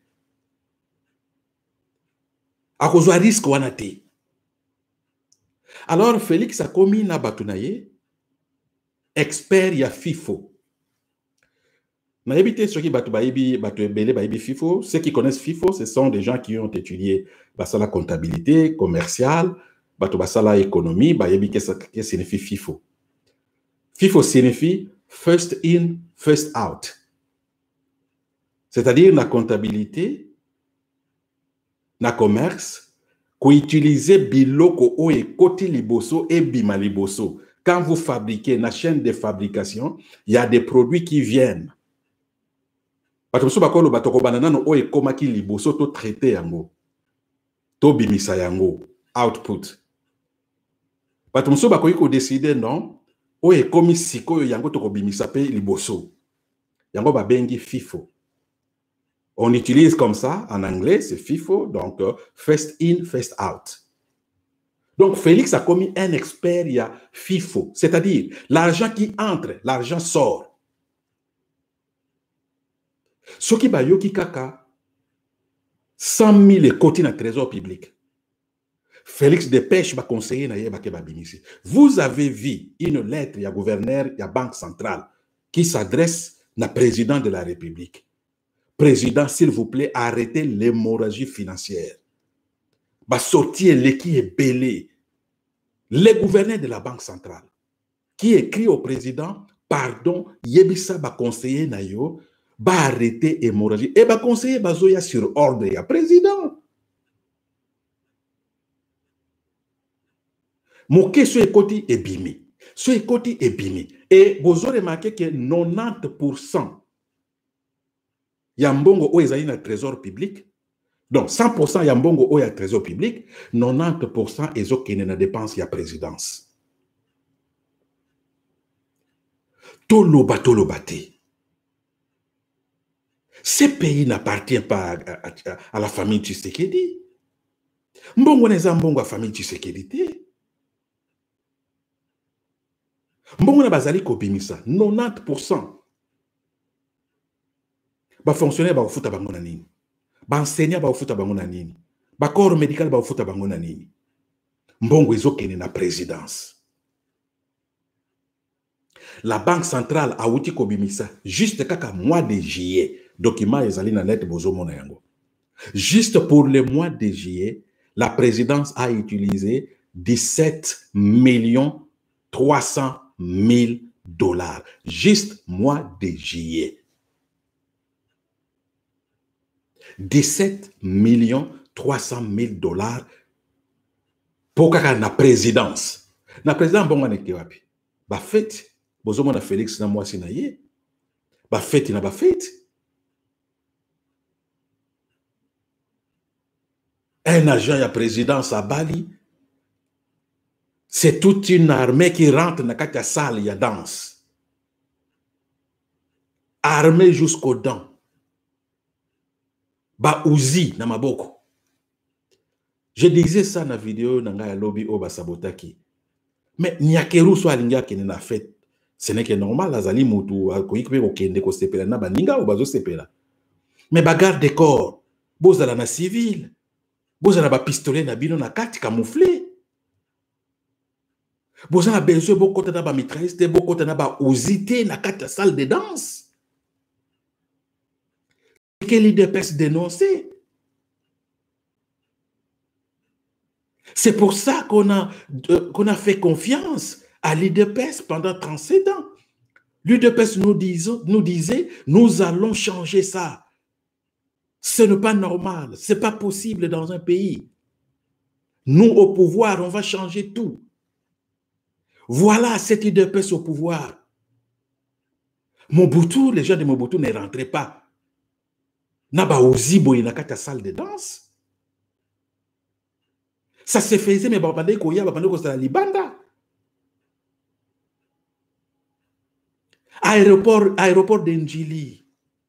Akozwa risque wana te. Alors Félix a commis na batunaye expert ya FIFO. Na yebite ceux qui batu ebele bayebi FIFO, ceux qui connaissent FIFO, ce sont des gens qui ont étudié basala comptabilité commerciale, batu basala économie, bayebi que signifie FIFO. FIFO signifie first in, first out. C'est-à-dire la comptabilité, na commerce, qu'on utilise biloko o e koti liboso et bima liboso. Quand vous fabriquez na chaîne de fabrication, il y a des produits qui viennent. Bato mosusu bakolo batoko banana o e komaki liboso to traité yango. To bimisa yango output. Bato mosusu bakoyi ko décider non o e komi sikoyo yango to ko bimisa pe liboso. Yango ba bengi FIFO. On utilise comme ça en anglais, c'est FIFO, donc first in, first out. Donc Félix a commis un expert, il y a FIFO, c'est-à-dire l'argent qui entre, l'argent sort. Ce qui bayoki kaka 100 000 côtés dans le trésor public. Félix Dépêche va conseiller na yeba ke babimisi. Vous avez vu une lettre, il y a gouverneur, il y a banque centrale qui s'adresse na président de la République. Président, s'il vous plaît, arrêtez l'hémorragie financière. Bah sortir les qui est belé. Le gouverneur de la banque centrale qui écrit au président, pardon, yebisa ba conseiller na yo, ba arrêter hémorragie. Et ba conseiller bazoya sur ordre ya président. Moké so ekoti ebimi. So ekoti ebimi. Et vous aurez remarqué que 90% Yambongo o ezali na trésor public. Donc 100% Yambongo o ya trésor public, 90% ezokene na dépense ya présidence. Toloba te. Ce pays n'appartient pas à la famille Tshisekedi. Mbongo neza mbongo a famille Tshisekedi te. Mbongo na bazali kobimisa 90%. Ba fonctionnaire ba ofuta bango na nini? Ba enseignant ba ofuta bango na nini? Ba corps médical ba ofuta bango na nini? Mbongo ezokene na présidence. La banque centrale a outi kobimisa juste kaka mois de juillet. Document ezali na net bozo mona yango. Juste pour le mois de juillet, la présidence a utilisé 17 300 000 $. Juste mois de juillet. 17 300 000 $. pour la présidence. La présidence, bon, on est wapi. Ba fête, bozo na Félix na moi sinaye. Ba fête na ba fête. Un agent à présidence à Bali, c'est toute une armée qui rentre dans la salle, il y a danse. Armée jusqu'aux dents. Ba ouzi na maboko. Je disais ça dans la vidéo dans la lobby au Basabotaki. Mais Nyakeru soit linga qui n'a fait. Ce n'est que normal, la zali mutu, koikwe okende ko sepela na baninga ou bazo sepela. Mais bagarre de corps, bozala na civil, bozala ba pistolet na bino na kati camouflé. Bozala besoin bokota na ba mitrailliste, bokota na ba ouzité na kati salle de danse. Quel leader peut se dénoncer? C'est pour ça qu'on a fait confiance à l'UDPS pendant 37 ans. L'UDPS nous disait, nous allons changer ça. Ce n'est pas normal, ce n'est pas possible dans un pays. Nous, au pouvoir, on va changer tout. Voilà cette UDPS au pouvoir. Mobutu, les gens de Mobutu ne rentraient pas. Naba Ozibo, il n'a qu'à ta salle de danse. Ça se faisait, mais babande koya, babande ko la libanda. Aéroport d'Enjili.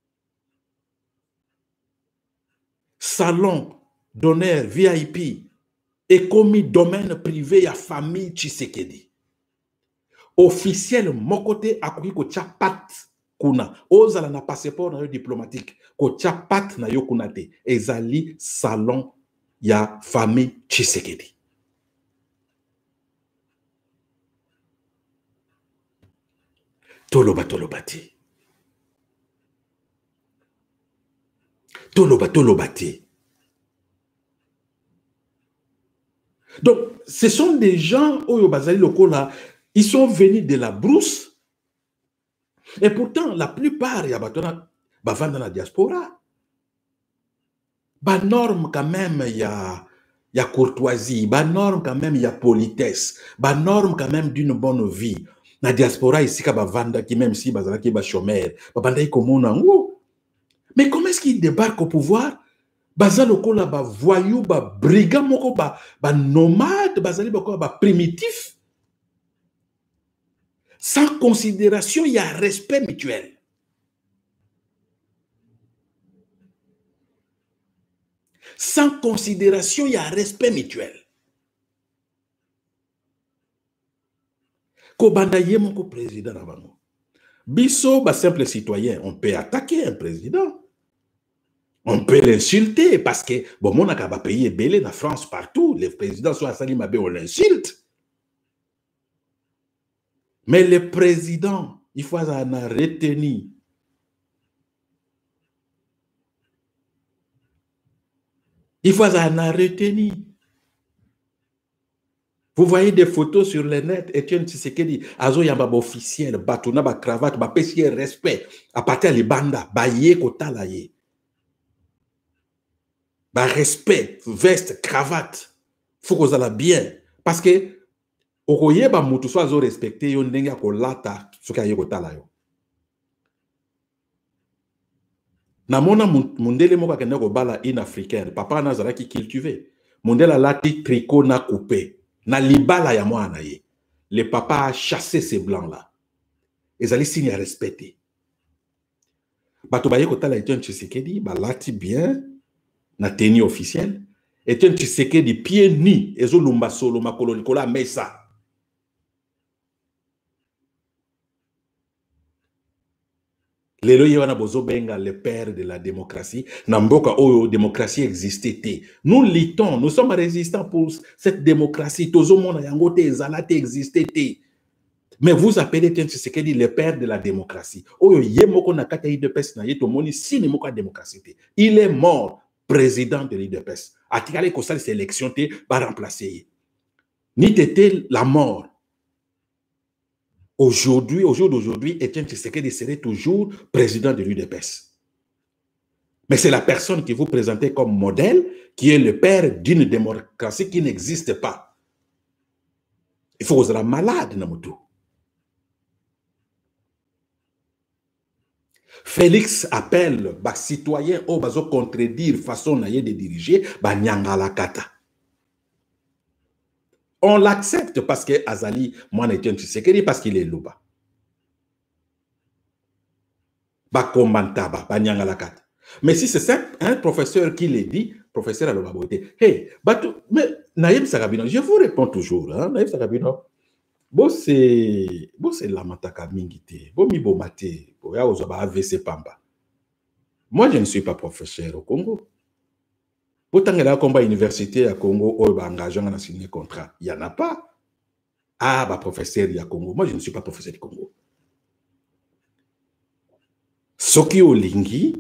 Salon d'honneur VIP et commis domaine privé à famille Tshisekedi. Officiel mon côté a ko chapat kuna. Ozala na passeport na yo diplomatique. Ko chapat na yo kunate. Ezali salon ya famille Tshisekedi. Tolobati. Donc, ce sont des gens, Oyo Bazali Lokola, ils sont venus de la brousse. Et pourtant, la plupart, il y a dans la diaspora. Bah norme quand même, il y a courtoisie. Bah norme quand même, il y a politesse. Bah norme quand même d'une bonne vie. La diaspora ici, vanda qui même si bazala qui ba chômeur, mais comment est-ce qu'il débarque au pouvoir? Bazalo kola ba voyou, ba brigand moko ba nomade, bazali ba primitif. Sans considération, il y a respect mutuel. Sans considération, il y a respect mutuel. Kobanda yemoko président nabango. Biso, ba simple citoyen, on peut attaquer un président. On peut l'insulter parce que, bon, mon a pays est belé en France partout. Les présidents sont à Salimabé, on l'insulte. Mais le président, il faut en retenir. Il faut en retenir. Vous voyez des photos sur le net, Etienne Tshisekedi, Azo Yamba officiel, Batuna, ba cravate, ba pesier respect, à partir de banda, ba ye kota la ye. Ba respect, veste, cravate, faut qu'on aille bien. Parce que, okoye ba mutu so azo respecté, yon denga ko lata, soka ye kota la yo. Namona mundele moka kende ko bala in africaine, papa na zala ki cultivé. Mundela lati tricot na coupé. Na libala ya mwana ye. Le papa a chassé ces blancs-là. Ils allaient signer à respecter. Bato baye kotala Etienne Tshisekedi, balati bien, na tenue officielle. Etienne Tshisekedi, pied ni, ezo lumba solo, makolo likola mesa. Lelo yewana bozo benga le père de la démocratie. Namboka oyo démocratie existait. Nous luttons, nous sommes résistants pour cette démocratie. Tozo mona yangote ezalate existait. Mais vous appelez Etienne Tshisekedi le père de la démocratie. Oyo yemoko nakata IDPS na yeto moni sini moko démocratie. Il est mort président de l'IDPS. Atikale ko sali sélection te ba remplacer. Ni tete la mort. Aujourd'hui, au jour d'aujourd'hui, Etienne Tshisekedi serait toujours président de l'UDPS. Mais c'est la personne que vous présentez comme modèle qui est le père d'une démocratie qui n'existe pas. Il faut que vous soyez malade dans tout. Félix appelle les citoyens au bazo contredire façon de diriger ba nyangala kata. On l'accepte parce que Azali, moi, n'est un Tshisekedi parce qu'il est louba. Ba komantaba, ba nyangala kata. Mais si c'est un professeur qui l'a dit, professeur Aloba Bote, hey, mais Naïm Sarabino, je vous réponds toujours, hein, Naïm Sarabino, bon c'est la mataka mingite, bon mi bo mate, bo ya ozoba AVC pamba. Moi je ne suis pas professeur au Congo. Pourtant il y a un combat université à Congo où ba engageant à signer contrat, il y en a pas. Ah bah professeur il y a Congo, moi je ne suis pas professeur du Congo. Soki olingi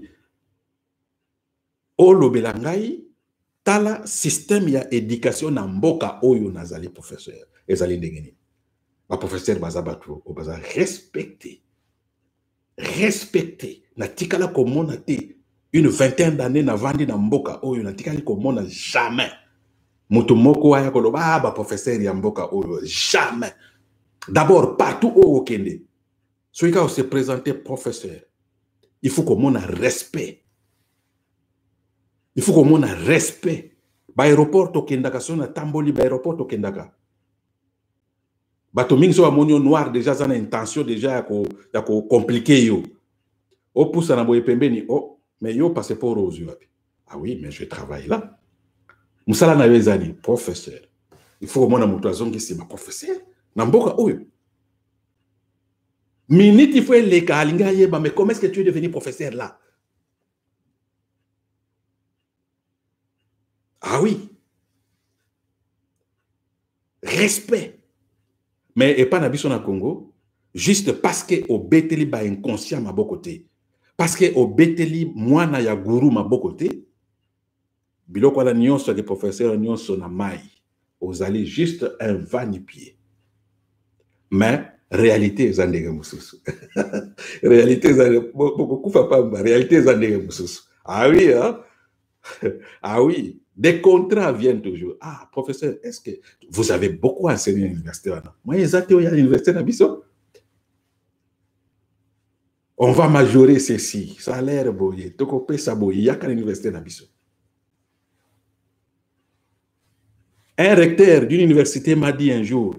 Olobelangai, tala système ya éducation na mboka oyo nazali professeur. Ezali ndengeni. Ba professeur bazabatu o baza respecté. Respecté. Na tikala komona te une vingtaine d'années na vandi na mboka oyo na tikali komona jamais. Mutu moko aya koloba ba professeur ya mboka oyo jamais. D'abord partout au okende. Celui qui se présenter professeur, il faut qu'on ait respect. Il faut qu'on ait respect. L'aéroport Tokendaka, si on a tamboli, l'aéroport Tokendaka. Bato mingi so amonio noir déjà ça a intention déjà ya ko compliquer yo. O pousse na boye pembeni, oh mais yo passeport aux yeux. Ah oui, mais je travaille là. Musala na yezani professeur. Il faut qu'on ait moto azongi c'est ma professeur. Na mboka oyo. Minute il faut les kalinga yeba, mais comment est-ce que tu es devenu professeur là? Ah oui. Respect. Mais et pas n'abisso na Congo, juste parce que au beteli ba inconscient ma bokoté. Parce que au beteli moi na ya guru ma bokoté. Biloko la nyonso des professeurs nyonso na mai. Ozali juste un vani-pied. Mais réalité zandege mususu. Réalité zandege beaucoup pas réalité zandege mususu. Ah oui hein. Ah oui. Des contrats viennent toujours. Ah, professeur, est-ce que vous avez beaucoup enseigné à l'université? Moi, exactement, à l'université d'Abisso. On va majorer ceci. Ça a l'air boyé. Tokopé ça boyé. Il n'y a qu'à l'université d'Abisso. Un recteur d'une université m'a dit un jour,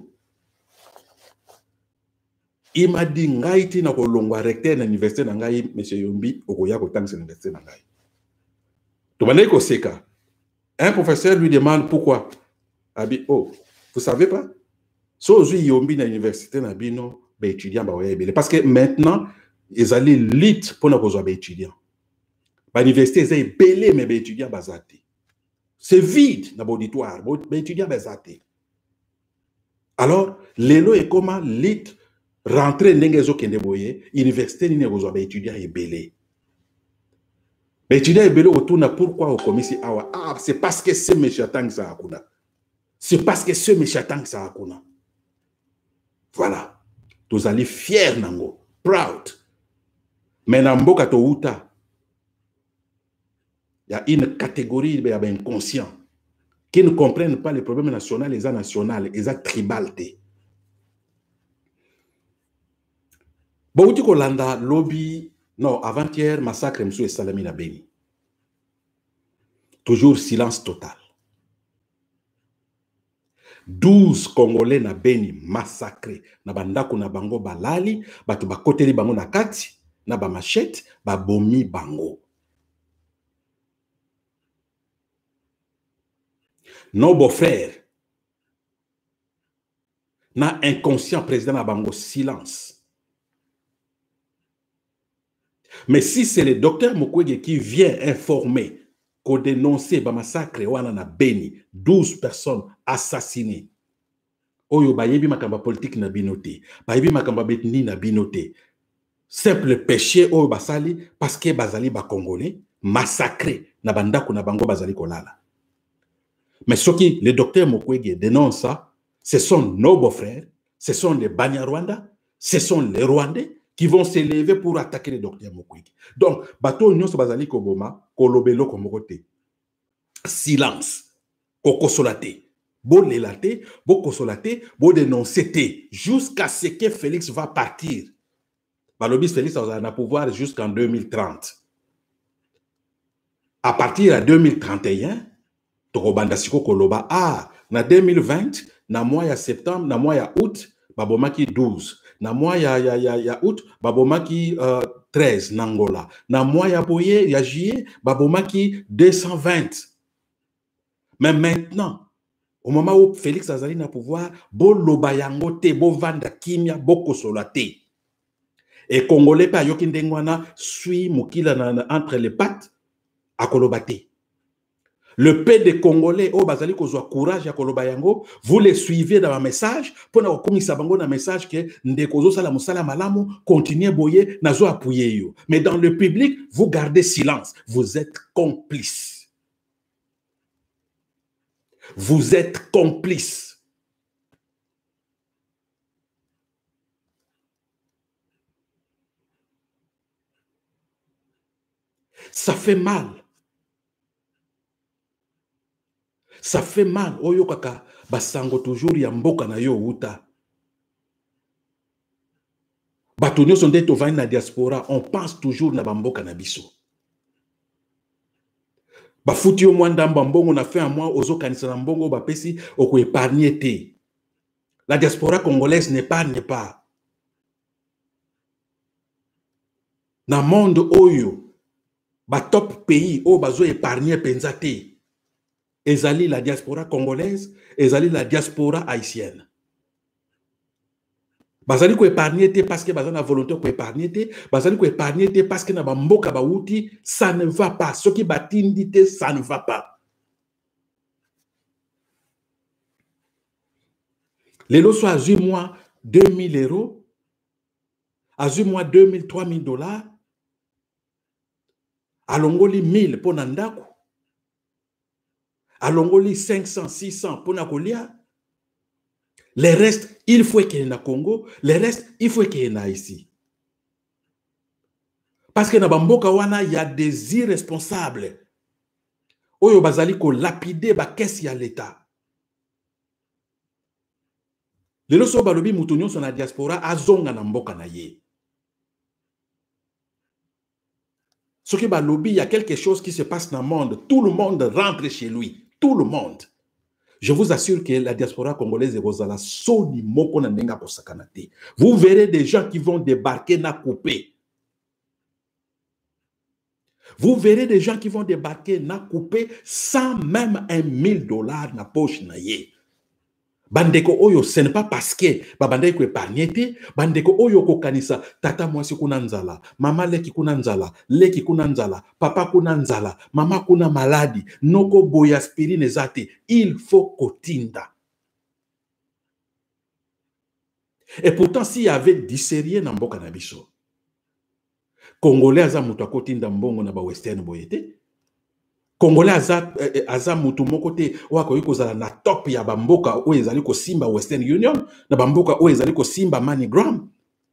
il m'a dit, Ngaïti na kolongwa recteur de l'université d'Angaï, M. Yombi, okoya kotang c'est l'université d'Angaï. Toumane Koseka. Un professeur lui demande pourquoi. Abi, oh, vous savez pas? Si vous avez à l'université, vous avez étudiants. Parce que maintenant, ils allaient lit pour nous étudiants. L'université, ils ont belé, mais les étudiants, c'est vide dans l'auditoire. Les étudiants, alors, l'élo est comment lit rentrer dans l'université, ils ont étudiants et belé. Les étudiants et belé, pourquoi au commissaire? Ah, c'est parce que c'est méchant que ça a. C'est parce que c'est méchant que ça a. Voilà. Vous allez fiers, nango, proud. Mais dans Mboka Touta, il y a une catégorie d'inconscients qui ne comprennent pas les problèmes nationaux, les nationaux, les tribalités. Bon, tu Kolanda, lobby, non, avant-hier, massacre M. Salamina Beni. Toujours silence total. 12 Congolais na Beni massacrés. Na bandako na bango balali, batu bakoteli bango na kati, na ba machette, ba bomi bango. Nos beaux-frères, na inconscient président na bango silence. Mais si c'est le docteur Mukwege qui vient informer qu'on dénonce ba massacre wana na Beni, 12 personnes assassinées. Oyo bayebi makamba politique na binoté, bayebi makamba betni na binoté. Simple péché oyo basali parce que bazali ba Congolais massacrés na bandako na bango bazali kolala. Mais ce qui le docteur Mukwege dénonce ça, ce sont nos beaux-frères, ce sont les Banyarwanda, ce sont les Rwandais qui vont s'élever pour attaquer le docteur Mukwege. Donc, bateau nyonso bazali koboma, kolobelo komokote. Silence, kokosolate. Beau l'élaté, beau consolaté, beau dénoncer, jusqu'à ce que Félix va partir. Balobis Félix va pouvoir jusqu'en 2030. À partir de 2031, Torobanda Siko Koloba, na 2020, na mois ya septembre, na mois ya août, babomaki 12. Na mois ya août, babomaki 13 Nangola. Na mois ya boye, ya juillet, babomaki 220. Mais maintenant, au moment où Félix Azali n'a pouvoir, bo lobayango te, bo vanda kimia, bo kosolate. Et Congolais pa yoki ndengwana suit mukila entre les pattes à kolobate. Le paix des Congolais, oh bazali kozwa courage à kolobayango, vous les suivez dans un message, pour na komisa bango na message que ndekozo sala musala malamu, continuez boyer, nazo appuyer yo. Mais dans le public, vous gardez silence. Vous êtes complices. Vous êtes complices. Ça fait mal. Ça fait mal. Oyo kaka basango toujours ya mboka na yo uta. Batonyo sonde tovani na diaspora, on pense toujours na bamboka na biso. Bafuti yo mwanda mbongo na fait un mois ozo kanisa na mbongo bapesi oko épargner te. La diaspora congolaise n'épargne pas. Na monde oyo ba top pays o bazo épargner penza te. Ezali la diaspora congolaise, ezali la diaspora haïtienne. Bazali ko épargner te parce que bazali na volonté ko épargner te, bazali ko épargner te parce que na bamboka ba wuti, ça ne va pas. Ce qui batindi te, ça ne va pas. Les lots soit à 8 mois 2000 euros, à 8 mois 2000, 3000 dollars, à longoli 1000 pour Nandaku, à longoli 500, 600 pour Nakolia. Les restes, il faut qu'il y ait na Congo, les restes, il faut qu'il y ait ici. Parce que na bamboka wana, il y a des irresponsables. Oyo bazali ko lapider ba kesi ya l'État. Les loso balobi mutunyo son na diaspora azonga na mboka na ye. Ce qui balobi, il y a quelque chose qui se passe dans le monde. Tout le monde rentre chez lui. Tout le monde. Je vous assure que la diaspora congolaise est rosala soni moko na nenga ko sakanate. Vous verrez des gens qui vont débarquer na coupé. Vous verrez des gens qui vont débarquer na coupé sans même $1000 na poche na ye. Bandeko oyo, ce n'est pas parce que babandeko épargné te, bandeko oyo ko kanisa tata mwasi kuna nzala, mama leki kuna nzala, leki kuna nzala, papa kuna nzala, mama kuna maladi, noko boya aspirine zate, il faut kotinda. Et pourtant, s'il y avait disérié na mboka na biso, Congolais aza mutu akotinda mbongo na ba western boyete, Congolais aza mutu moko te wako yuko zala na top ya bamboka o ezali ko simba Western Union na bamboka o ezali ko simba MoneyGram.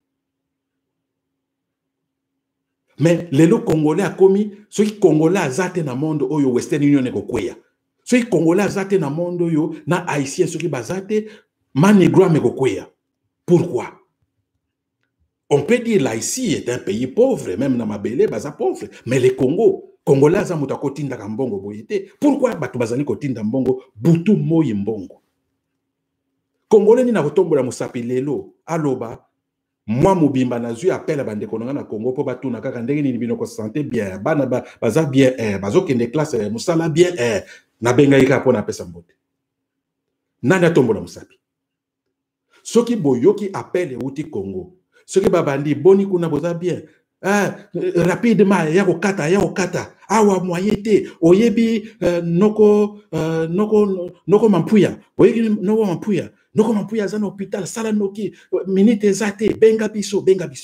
Mais lelo Congolais akomi ceux qui Congolais azate na monde oyo Western Union eko kweya. Ceux qui Congolais azate na monde oyo na haïtien ceux qui bazate MoneyGram eko kweya. Pourquoi? On peut dire l'Haïti est un pays pauvre, même na mabele baza pauvre, mais le Congo Congolais aza mutu akotinda mbongo boyete. Pourquoi batu bazali kotinda mbongo butu moyi mbongo? Congolais ni na kotombola musapi lelo aloba moi mobimba nazui appel à bande konanga na Congo po batu na kaka ndenge ni bino ko santé bien bana baza bien bazo kende classe musala bien na benga ika pona pesa mbote. Nani atombola musapi? Soki boyoki appel uti Congo. Soki babandi boni kuna boza bien rapidement yako kata awa moyete oyebi noko mampuya oyebi noko mampuya za na hôpital sala noki minute zate benga biso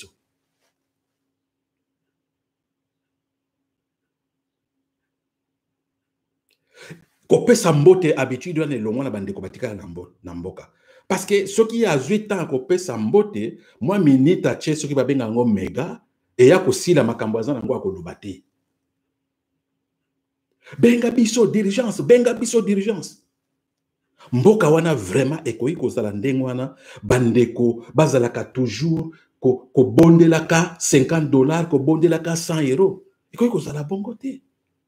kopesa mbote habitude wana elongo na bandeko batika na mboka. Parce que ce qui a 8 ans kopesa mbote moi minute a che ce qui ba benga ngo mega et ya kosila makambo aza nango akoloba te. Benga biso d'urgence. Mboka wana vraiment ekoki kozala ndenge wana bandeko bazalaka toujours ko bondelaka $50 ko bondelaka €100 ekoki kozala bongo te.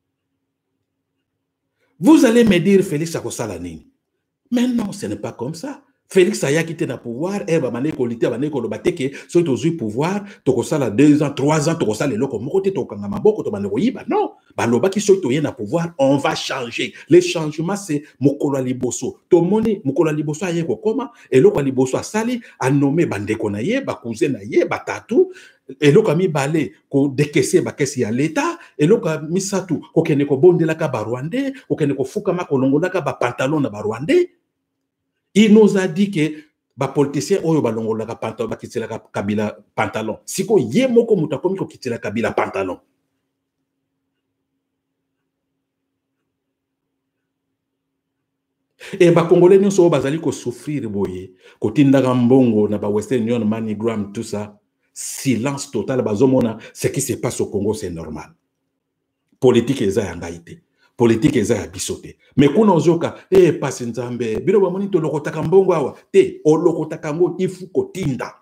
Vous allez me dire Félix akosala nini? Mais non, ce n'est pas comme ça. Félix a quitté le pouvoir, et va mané kolité mané kolobate que soit aux pouvoir, to kosala 2 ans, 3 ans, to kosala loko mokote to kangama boko to mané yiba. Non, baloba ki soit toyen na pouvoir, on va changer. Les changements c'est mokolo liboso. To moni mokolo liboso aye ko koma, et loko liboso a sali a nommé bandeko na ye, ba cousin na ye, ba tatou. Et loko mi balé ko décaisser ba kesi ya l'état, et loko mi satu ko kene ko bondela ka ba Rwandais, ko kene ko fukama ko longola ka ba pantalon na ba Rwandais. Il nous a dit que ba politicien oyo balongola ka pantalon ba kitela ka Kabila pantalon. Siko ye moko mutakomi ko kitela Kabila pantalon. Et ba congolais nyonso bazali ko souffrir boye, ko tindaka mbongo na ba Western Union, MoneyGram, tout ça. Silence total bazomona ce qui se passe au Congo, c'est normal. Politique eza ya ngaite. Politique eza ya bisote. Mais kuna ozoka pasi nzambe bino bamoni to lokotaka mbongo awa te o lokotaka ngo ifu kotinda.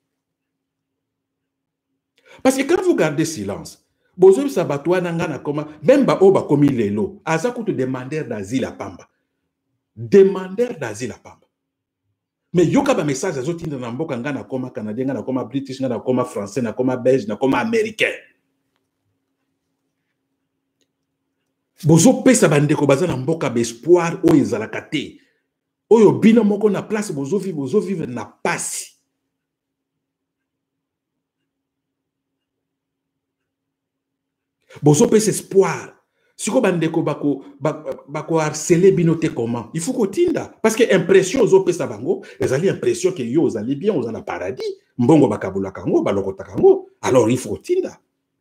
Parce que quand vous gardez silence, bozo sabatwa nangana koma même ba oba komi lelo aza kutu demandeur d'asile à Pamba. Demandeur d'asile à Pamba. Mais yoka ba message azotinda na mboka ngana koma canadien ngana koma british ngana koma français na koma belge na koma américain. Bozo pesa bandeko baza na mboka espoir oyo ezalaka te. Oyo bino moko na place bozo vivre na pasi. Bozo pesa espoir. Siko bandeko bako harceler bino te comment? Il faut kotinda parce que impression ozo pesa bango, ezali impression que yo ozali bien ozana paradis, mbongo bakabula kango, balokota kango. Alors il faut kotinda.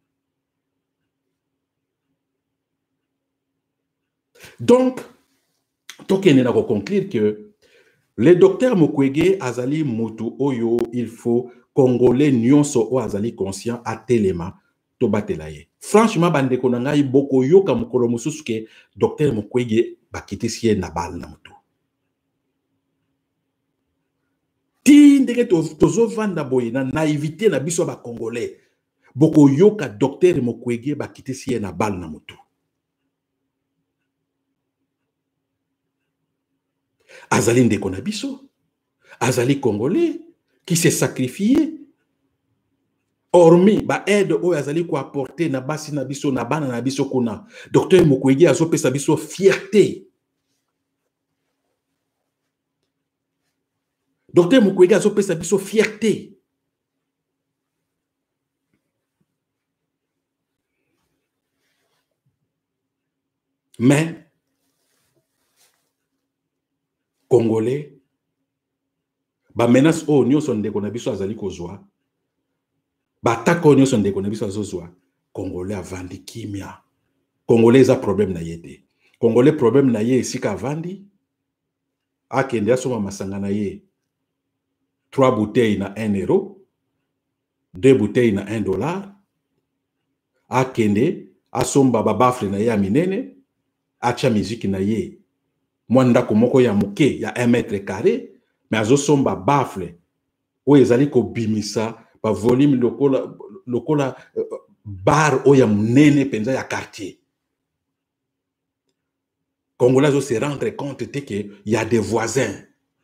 Donc, tokene na conclure que le docteur Mukwege azali mutu oyo il faut congolais nyonso o azali conscient à telema to batelaye. Franchement bandeko na ngai boko yoka mukolo mususu ke docteur Mukwege bakitisi na bal na mutu. Ti ndeke tozo vanda boye na naivité na biso ba congolais. Boko yoka docteur Mukwege bakitisi na bal na mutu. Azali ndeko na biso, azali congolais qui s'est sacrifié. Hormis ba aide oyo azali ko apporter na basi na biso na bana na biso kuna. Docteur Mukwege azopesa biso fierté. Docteur Mukwege azopesa biso fierté. Mais congolais ba menace o nyonso ndeko na biso azali kozwa. Ba tako nyonso ndeko na biso azozwa. Congolais avandi kimia. Congolais a problème na yete. Congolais problème na ye esika avandi. Akende asoma masanga na ye 3 bouteilles na €1, 2 bouteilles na $1. Akende asomba babafle na ye ya minene, acha miziki na ye mwanda komoko ya muke ya 1 mètre carré, mais azosomba bafle o ezali ko bimisa ba volume lokola bar o ya munene penza ya quartier. Congolais se rendre compte que il y a des voisins.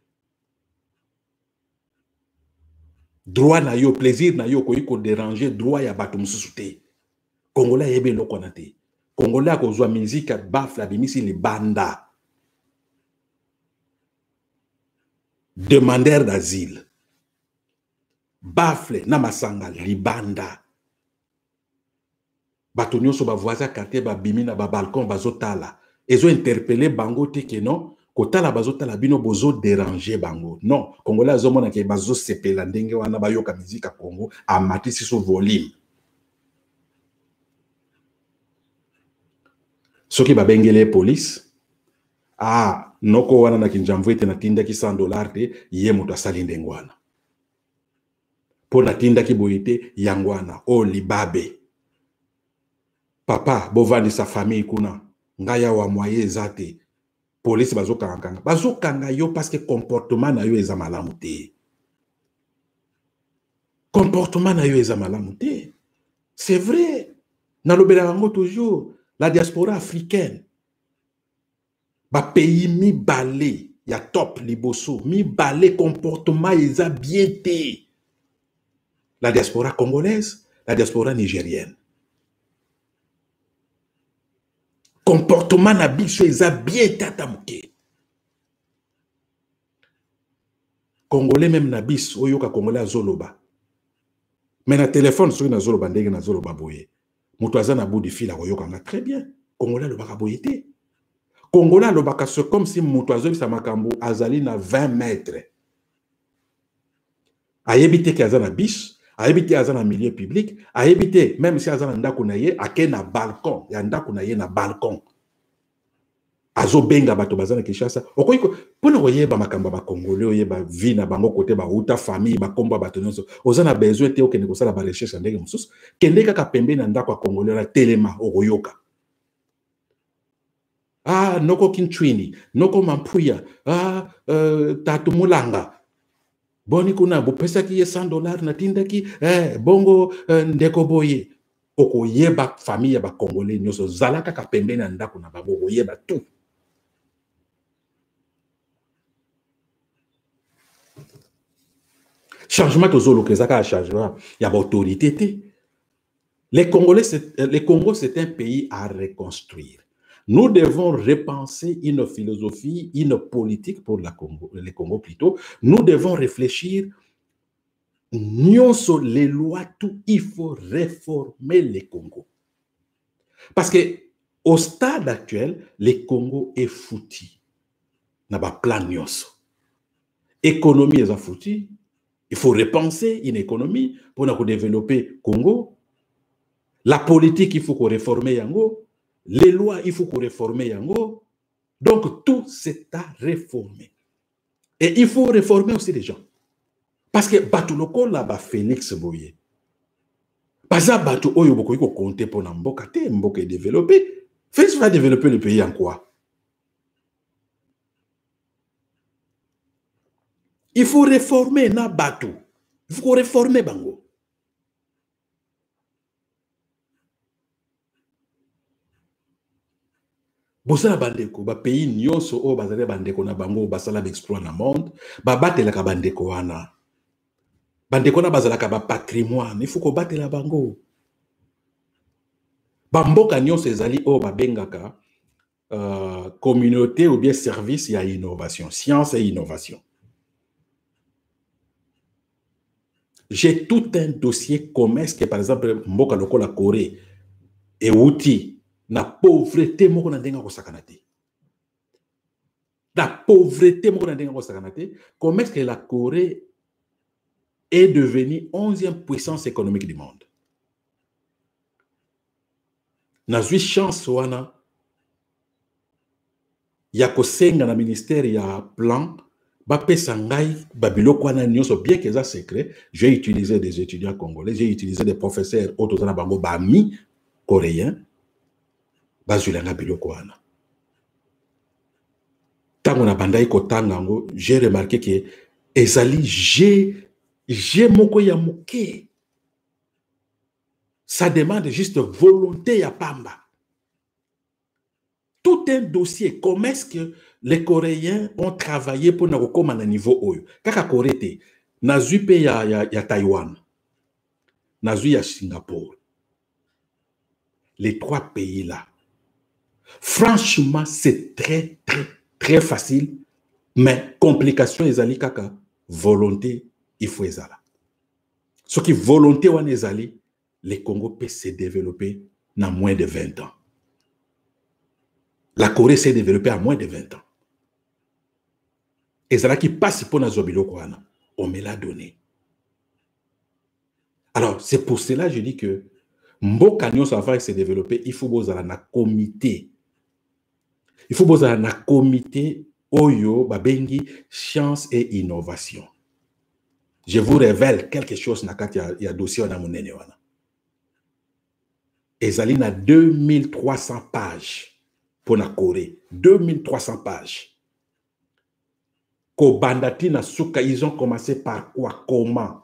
Droit na yo, plaisir na yo ko déranger droit ya bato mususu te. Congolais yebe lokona te. Congolais akozwa musique bafle bimisi li banda. Demandeur d'asile. Bafle na masanga libanda. Bato nyonso ba voisin quartier ba bimi na ba balcon bazotala. Ezo interpeller bango te ke non, kotala bazotala bino bozo déranger bango. Non, Congolais azomona ke bazo sepela ndenge wana bayoka musique a Congo amati siso volume. Soki ba bengele police noko wana na kinjamvu ete na tinda ki $100 te ye mutu asali ndengwana. Po na tinda ki boyete yangwana o libabe. Papa bovandi sa famille kuna ngaya wa moye zate police bazokanga bazokanga yo parce que comportement na yo eza malamu te. Comportement na yo eza malamu te. C'est vrai. Nalobela yango toujours la diaspora africaine. Ba pays mi balé ya top liboso mi balé comportement eza bien te. La diaspora congolaise, la diaspora nigérienne. Comportement na biso eza bien tata muke. Congolais même na biso oyoka congolais azoloba. Mais na téléphone soki na zoloba ndenge na zoloba boye. Mutu aza na bout du fil akoyoka nga très bien. Congolais lobaka boye te. Congolais lobaka c'est comme si mutu azolisa makambo azali na 20 mètres. Ayebite ki aza na bis, ayebite aza na milieu public, ayebite même si aza na ndako na ye ake na balcon, ya ndako na ye na balcon. Azo benga bato bazana Kinshasa. Okoyiko pona oyeba makambo ba Congolais oyeba vie na bango côté ba uta famille ba komba bato nyonso. Ozana besoin te okende kosala ba recherche ndenge mosusu. Kende kaka pembe na ndako ya Congolais na telema okoyoka. Ah noko Kinchwini, noko Mampuya, Tatu Mulanga. Boni kuna bopesa ki $100 na tindaki bongo ndeko boye. Okoyeba famille ba Congolais nyonso zalaka ka pembe na ndako na babo oyeba tout. Changement tozolo kezaka a changement il y a autorité. Les Congo c'est un pays à reconstruire. Nous devons repenser une philosophie, une politique pour les Congo plutôt. Nous devons réfléchir. Nyonso les lois tout, il faut réformer les Congo. Parce que au stade actuel, les Congo est foutu. N'a pas plan nyonso. Économie est foutu. Il faut repenser une économie pour nous développer Congo. La politique, il faut qu'on réforme yango. Les lois, il faut qu'on réforme yango. Donc, tout c'est à réformer. Et il faut réformer aussi les gens. Parce que Batuloko là-bas, Félix Boye. Pas ça, Batu Oyo Boko, il faut compter pour Mboka, Mboka est développé. Félix va développer le pays en quoi? Il faut réformer na Batu. Il faut réformer Bango. Bosala bandeko, ba pays nyonso o bazale bandeko na bango basala d'exploit na monde, ba batela ka bandeko wana. Bandeko na bazala ka ba patrimoine, il faut ko batela bango. Ba mboka nyonso ezali o ba bengaka communauté ou bien service ya innovation, science et innovation. J'ai tout un dossier commerce que par exemple mboka loko la Corée et outil na pauvreté moko na ndenga ko sakanate. La pauvreté moko na ndenga ko sakanate. Comment est-ce que la Corée est devenue 11e puissance économique du monde? Na zui chance wana ya kosenga na ministère ya plan ba pesa ngai babiloko wana nyonso bien que ça secret, j'ai utilisé des étudiants congolais, j'ai utilisé des professeurs autozana bango ba mi coréens. J'ai remarqué que ezali j'ai moko ya muke. Ça demande juste volonté ya pamba. Tout un dossier. Comment est-ce que les Coréens ont travaillé pour nous comme à un niveau haut? Kaka Corée te, nazu pe ya Taïwan, nazu ya Singapour. Les 3 pays là. Franchement, c'est très facile, mais complication ezali kaka volonté il faut ezala. Ce qui volonté wan ezali, les Congo peut se développer dans moins de 20 ans. La Corée s'est développée à moins de 20 ans. Ezala qui passe pour na zobiloko wana, on me l'a donné. Alors, c'est pour cela que je dis que mboka nyonso afin se développer, il faut bozala na comité. Il faut bozala na comité oyo babengi science et innovation. Je vous révèle quelque chose na kati ya dossier na monene wana. Ezali na 2300 pages. pour la Corée. 2300 pages. Kobandati na Souka, ils ont commencé par quoi? Comment?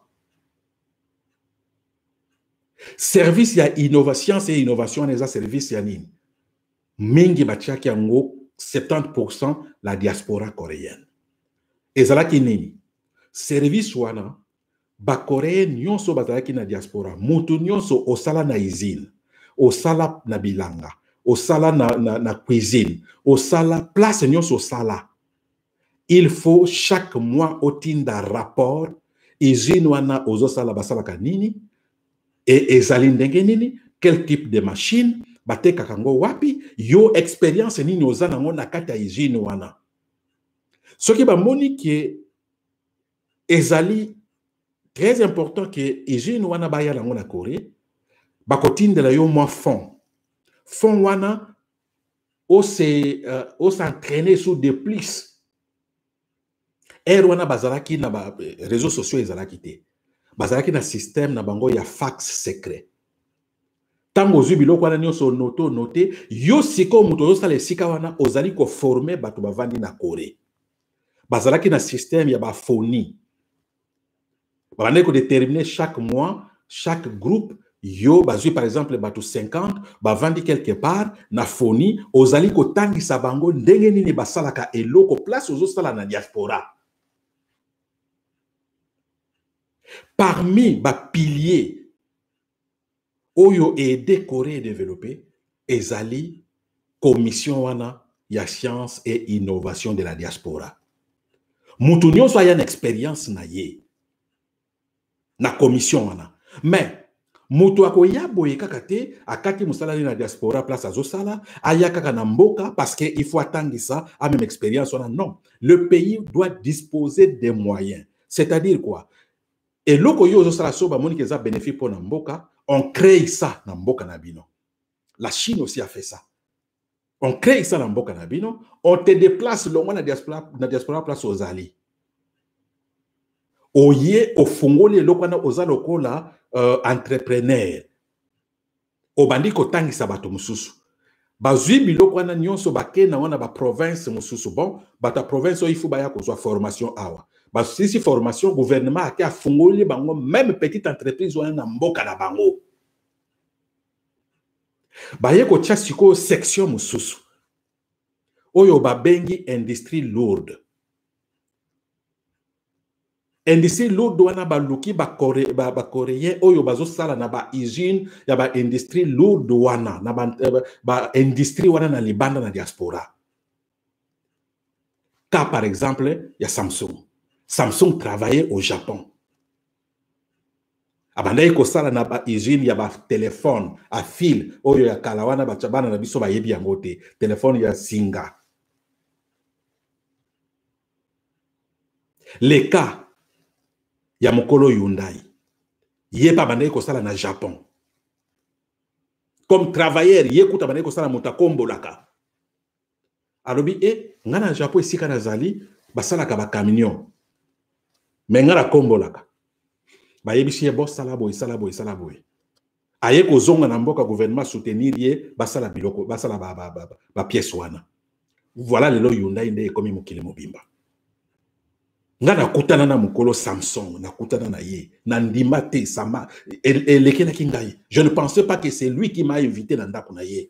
Service, il y a innovation, c'est innovation, les services, il y a nini. Mingi bachaki yango 70% la diaspora coréenne. Et ça là qui nini. Service wana, ba coréen nyonso bazalaki na diaspora. Mutu nyonso osala na usine, osala na bilanga, osala na cuisine, osala place nyonso osala. Il faut chaque mois otinda rapport usine wana ozosala basala kanini et ezali ndenge nini, quel type de machine bateka kango wapi, yo expérience nini ozana ngo na kati ya usine wana. Soki ba moni ke ezali très important que usine wana baya lango na Corée, bakotindela yo mwa fond. Fond wana o s'entraîner sur des plis. Wana bazalaki na ba réseaux sociaux ezalaki te. Bazalaki na système na bango ya fax secret. Tango zu biloko wana nyonso noté, yo siko muto osala esika wana ozali ko former bato bavandi na Corée. Bazalaki na système ya ba phonie. Babande ko déterminer chaque mois, chaque groupe, yo bazui par exemple bato 50, bavandi quelque part na phonie, ozali ko tangisa bango ndenge nini basalaka eloko place ozosala na diaspora. Parmi ba piliers oyo aidé Corée développer, ezali commission wana ya science et innovation de la diaspora. Mutu nyonso aya na expérience na ye na commission wana. Mais mutu akoya boye kaka te akaki musala na diaspora place azosala aya kaka na mboka parce que il faut attendre ça a même expérience wana. Non, le pays doit disposer des moyens. C'est-à-dire quoi? Et loko yo zosala so ba moni ke za bénéfice pour na mboka, on crée ça na mboka na bino. La Chine aussi a fait ça. On crée ça na mboka na bino, on te déplace longo na diaspora place aux alliés. Oye ofungoli loko na oza lokola entrepreneur. Obandi ko tangisa bato mususu. Bazui biloko na nyonso bake na wana ba province mususu. Bon, bata province o ifu baya ko zo formation awa. Si formation, gouvernement a fungoli bango, même petite entreprise wana na mboka na bango. Baye ko tia siko section mususu. Oyo babengi industrie lourde. Industrie lourde wana baluki ba coréen oyo bazo sala na ba usine ya ba industrie lourde wana na ba industrie wana na libanda na diaspora. Cas par exemple, il y a Samsung. Samsung travaillait au Japon. Abandai ko sala na ba usine ya ba téléphone à fil oyo ya kalawana ba chabana na biso ba yebi yango te. Téléphone ya Singa. Les cas ya mokolo Hyundai. Yeba bandai ko sala na Japon. Comme travailleur, yekuta bandai ko sala mutakombo laka. Alobi ngana Japon esika na zali basala ka ba camion. Mais ngara kombo laka. Ba yebisi bo sala boy. Aye ko zonga na mboka gouvernement soutenir ye basala biloko basala ba pièce wana. Voilà le lo Hyundai nde komi mokili mobimba. Ngana kutana na mukolo Samsung, na kutana na ye, na ndima te sama elekena kingai. Je ne pensais pas que c'est lui qui m'a invité na ndako na ye.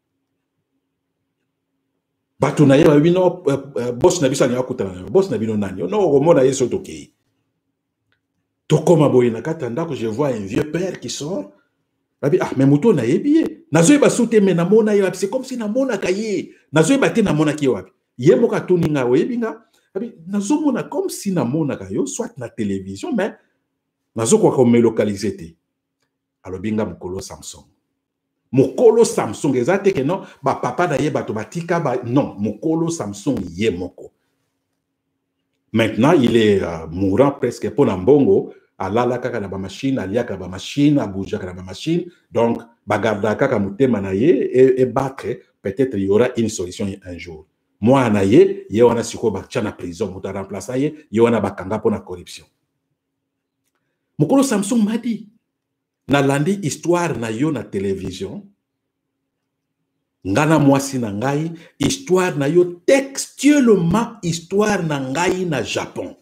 Batu na ye ba bino boss na biso na kutana na boss na bino nani. No komona ye soto ke. Tokoma boye na katanda que je vois un vieux père qui sort. Mais mouton na yebie. Nazoe ba soute me na mona ye, c'est comme si na mona kaye. Nazoe ba te na mona ki wapi. Ye moka tuninga webinga. Nazo mona comme si na mona kayo soit na télévision mais nazo kwa ko me localiser te. Alors binga mukolo Samsung. Mukolo Samsung ezate ke non ba papa na ye bato batika ba non, mukolo Samsung ye moko. Maintenant, il est mourant presque pour Nambongo. Alala kaka na ba machine, aliaka ba machine, abuja kaka na ba machine. Donc, bagarda kaka mutema na ye et battre. Peut-être il y aura une solution un jour. Moi, na ye, ye wana siko bakcha na prison, muta remplacer ye wana bakanga pour la corruption. Mukolo Samsung m'a dit, na landi histoire na yo na télévision. ngana mwasi na ngai histoire na yo textuellement histoire na ngai na Japon.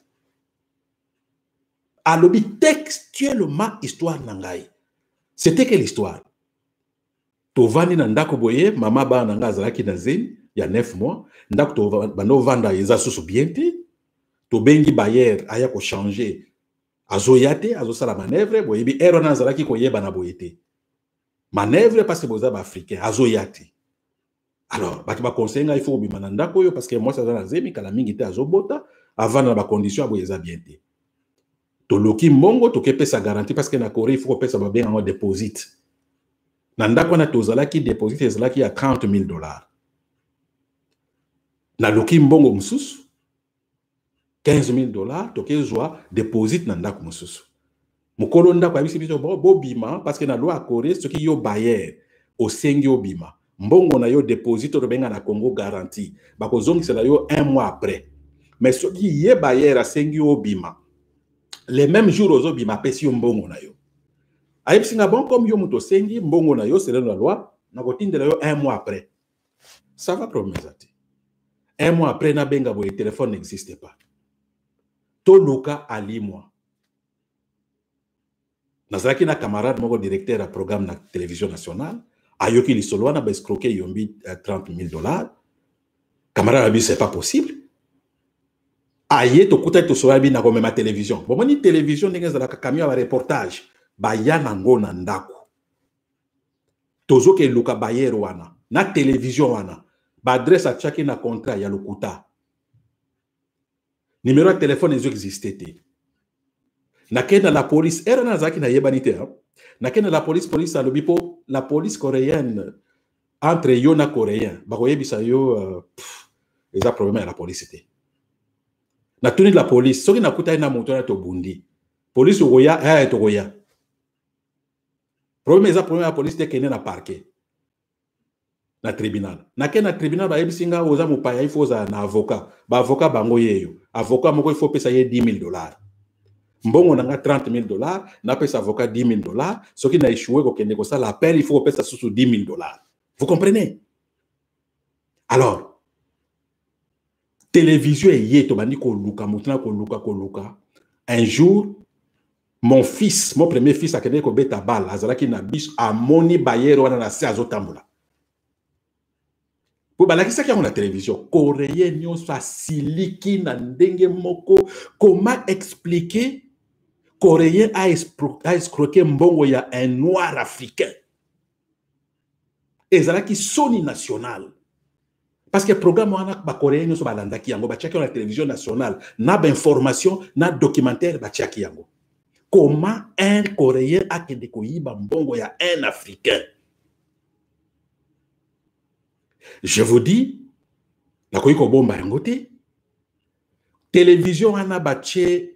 Alobi textuellement histoire na ngai. C'était quelle histoire? Tovani na ndako boye mama ba na nga azalaki na zeni ya 9 mois ndako to bano vanda eza susu bien te to bengi bayer aya ko changer azoyate azosala manœuvre boye bi ero na azalaki ko yeba na boye te manœuvre parce que boza ba africain azoyate. Alors baki ba conseil nga il faut bima na ndako yo parce que moi ça na zemi kala mingi te azobota avant na ba condition boye eza bien te to loki mongo to ke pesa garantie parce que na Corée il faut ko pesa ba benga en deposit. Nanda kwa na tozalaki deposit ezalaki à $30,000. Na loki mbongo mususu $15,000 toke zwa deposit nanda ku mususu. Mukolo ndako abisi biso bo bima parce que na loi Corée soki yo bayer osengi obima mbongo na yo deposit to benga na Congo garantie bakozongisela yo 1 mois après. Mais soki ye bayer asengi obima les mêmes jours ozobima pesi yo mbongo na yo. Aïe, si bon comme yo muto sengi, mbongo na yo, c'est la loi, na kotinde la yo 1 mois après. Ça va promesati. 1 mois après, na benga bo, le téléphone n'existe pas. To loka ali moi. Nazaki na camarade, mon directeur à programme na télévision nationale, ayoki li solo na ba escroquer yombi $30,000. Camarade abi c'est pas possible. Aye to kuta to so abi na ko ma télévision. Bon moni télévision n'engeza la camion à reportage. Baya nango na ndako. Tozo ke luka bayer wana. Na télévision wana. Ba adresse à chaki na contrat ya lokuta. Numéro de téléphone ezo existé. Na kena la police era na zaki na yebanite. Na kena la police a lobipo la police coréenne entre yo na coréen. Ba koyebisa yo eza problème ya la police té. Na tuni la police soki na kuta na moto na to bundi. Police oya to goya. Problème est problème la police te kene na parquet na tribunal na ke na tribunal ba yebisinga oza mupaya il faut za na avocat ba avocat bango yeyo avocat moko il faut pesa ye $10,000 mbongo na nga $30,000 na pesa avocat $10,000 soki na échoué ko kende ko sala appel il faut pesa susu $10,000. Vous comprenez? Alors télévision ye to bandi ko luka mutuna ko luka un jour mon fils, mon premier fils, a kende ko beta bal, azalaki na bis a moni bayer wana na se azotambula. Pour balaki ça qui a la télévision, coréen nyon sa siliki na ndenge moko, comment expliquer coréen a escroqué mbongo ya un noir africain. Ezalaki soni national. Parce que le programme wana ba coréen nyon so balandaki yango ba tchaki la télévision nationale, na ba information, na documentaire ba tchaki yango. Comment un Coréen a kende koyiba mbongo ya un Africain? Je vous dis, la koyiko bomba yangote, télévision ana bache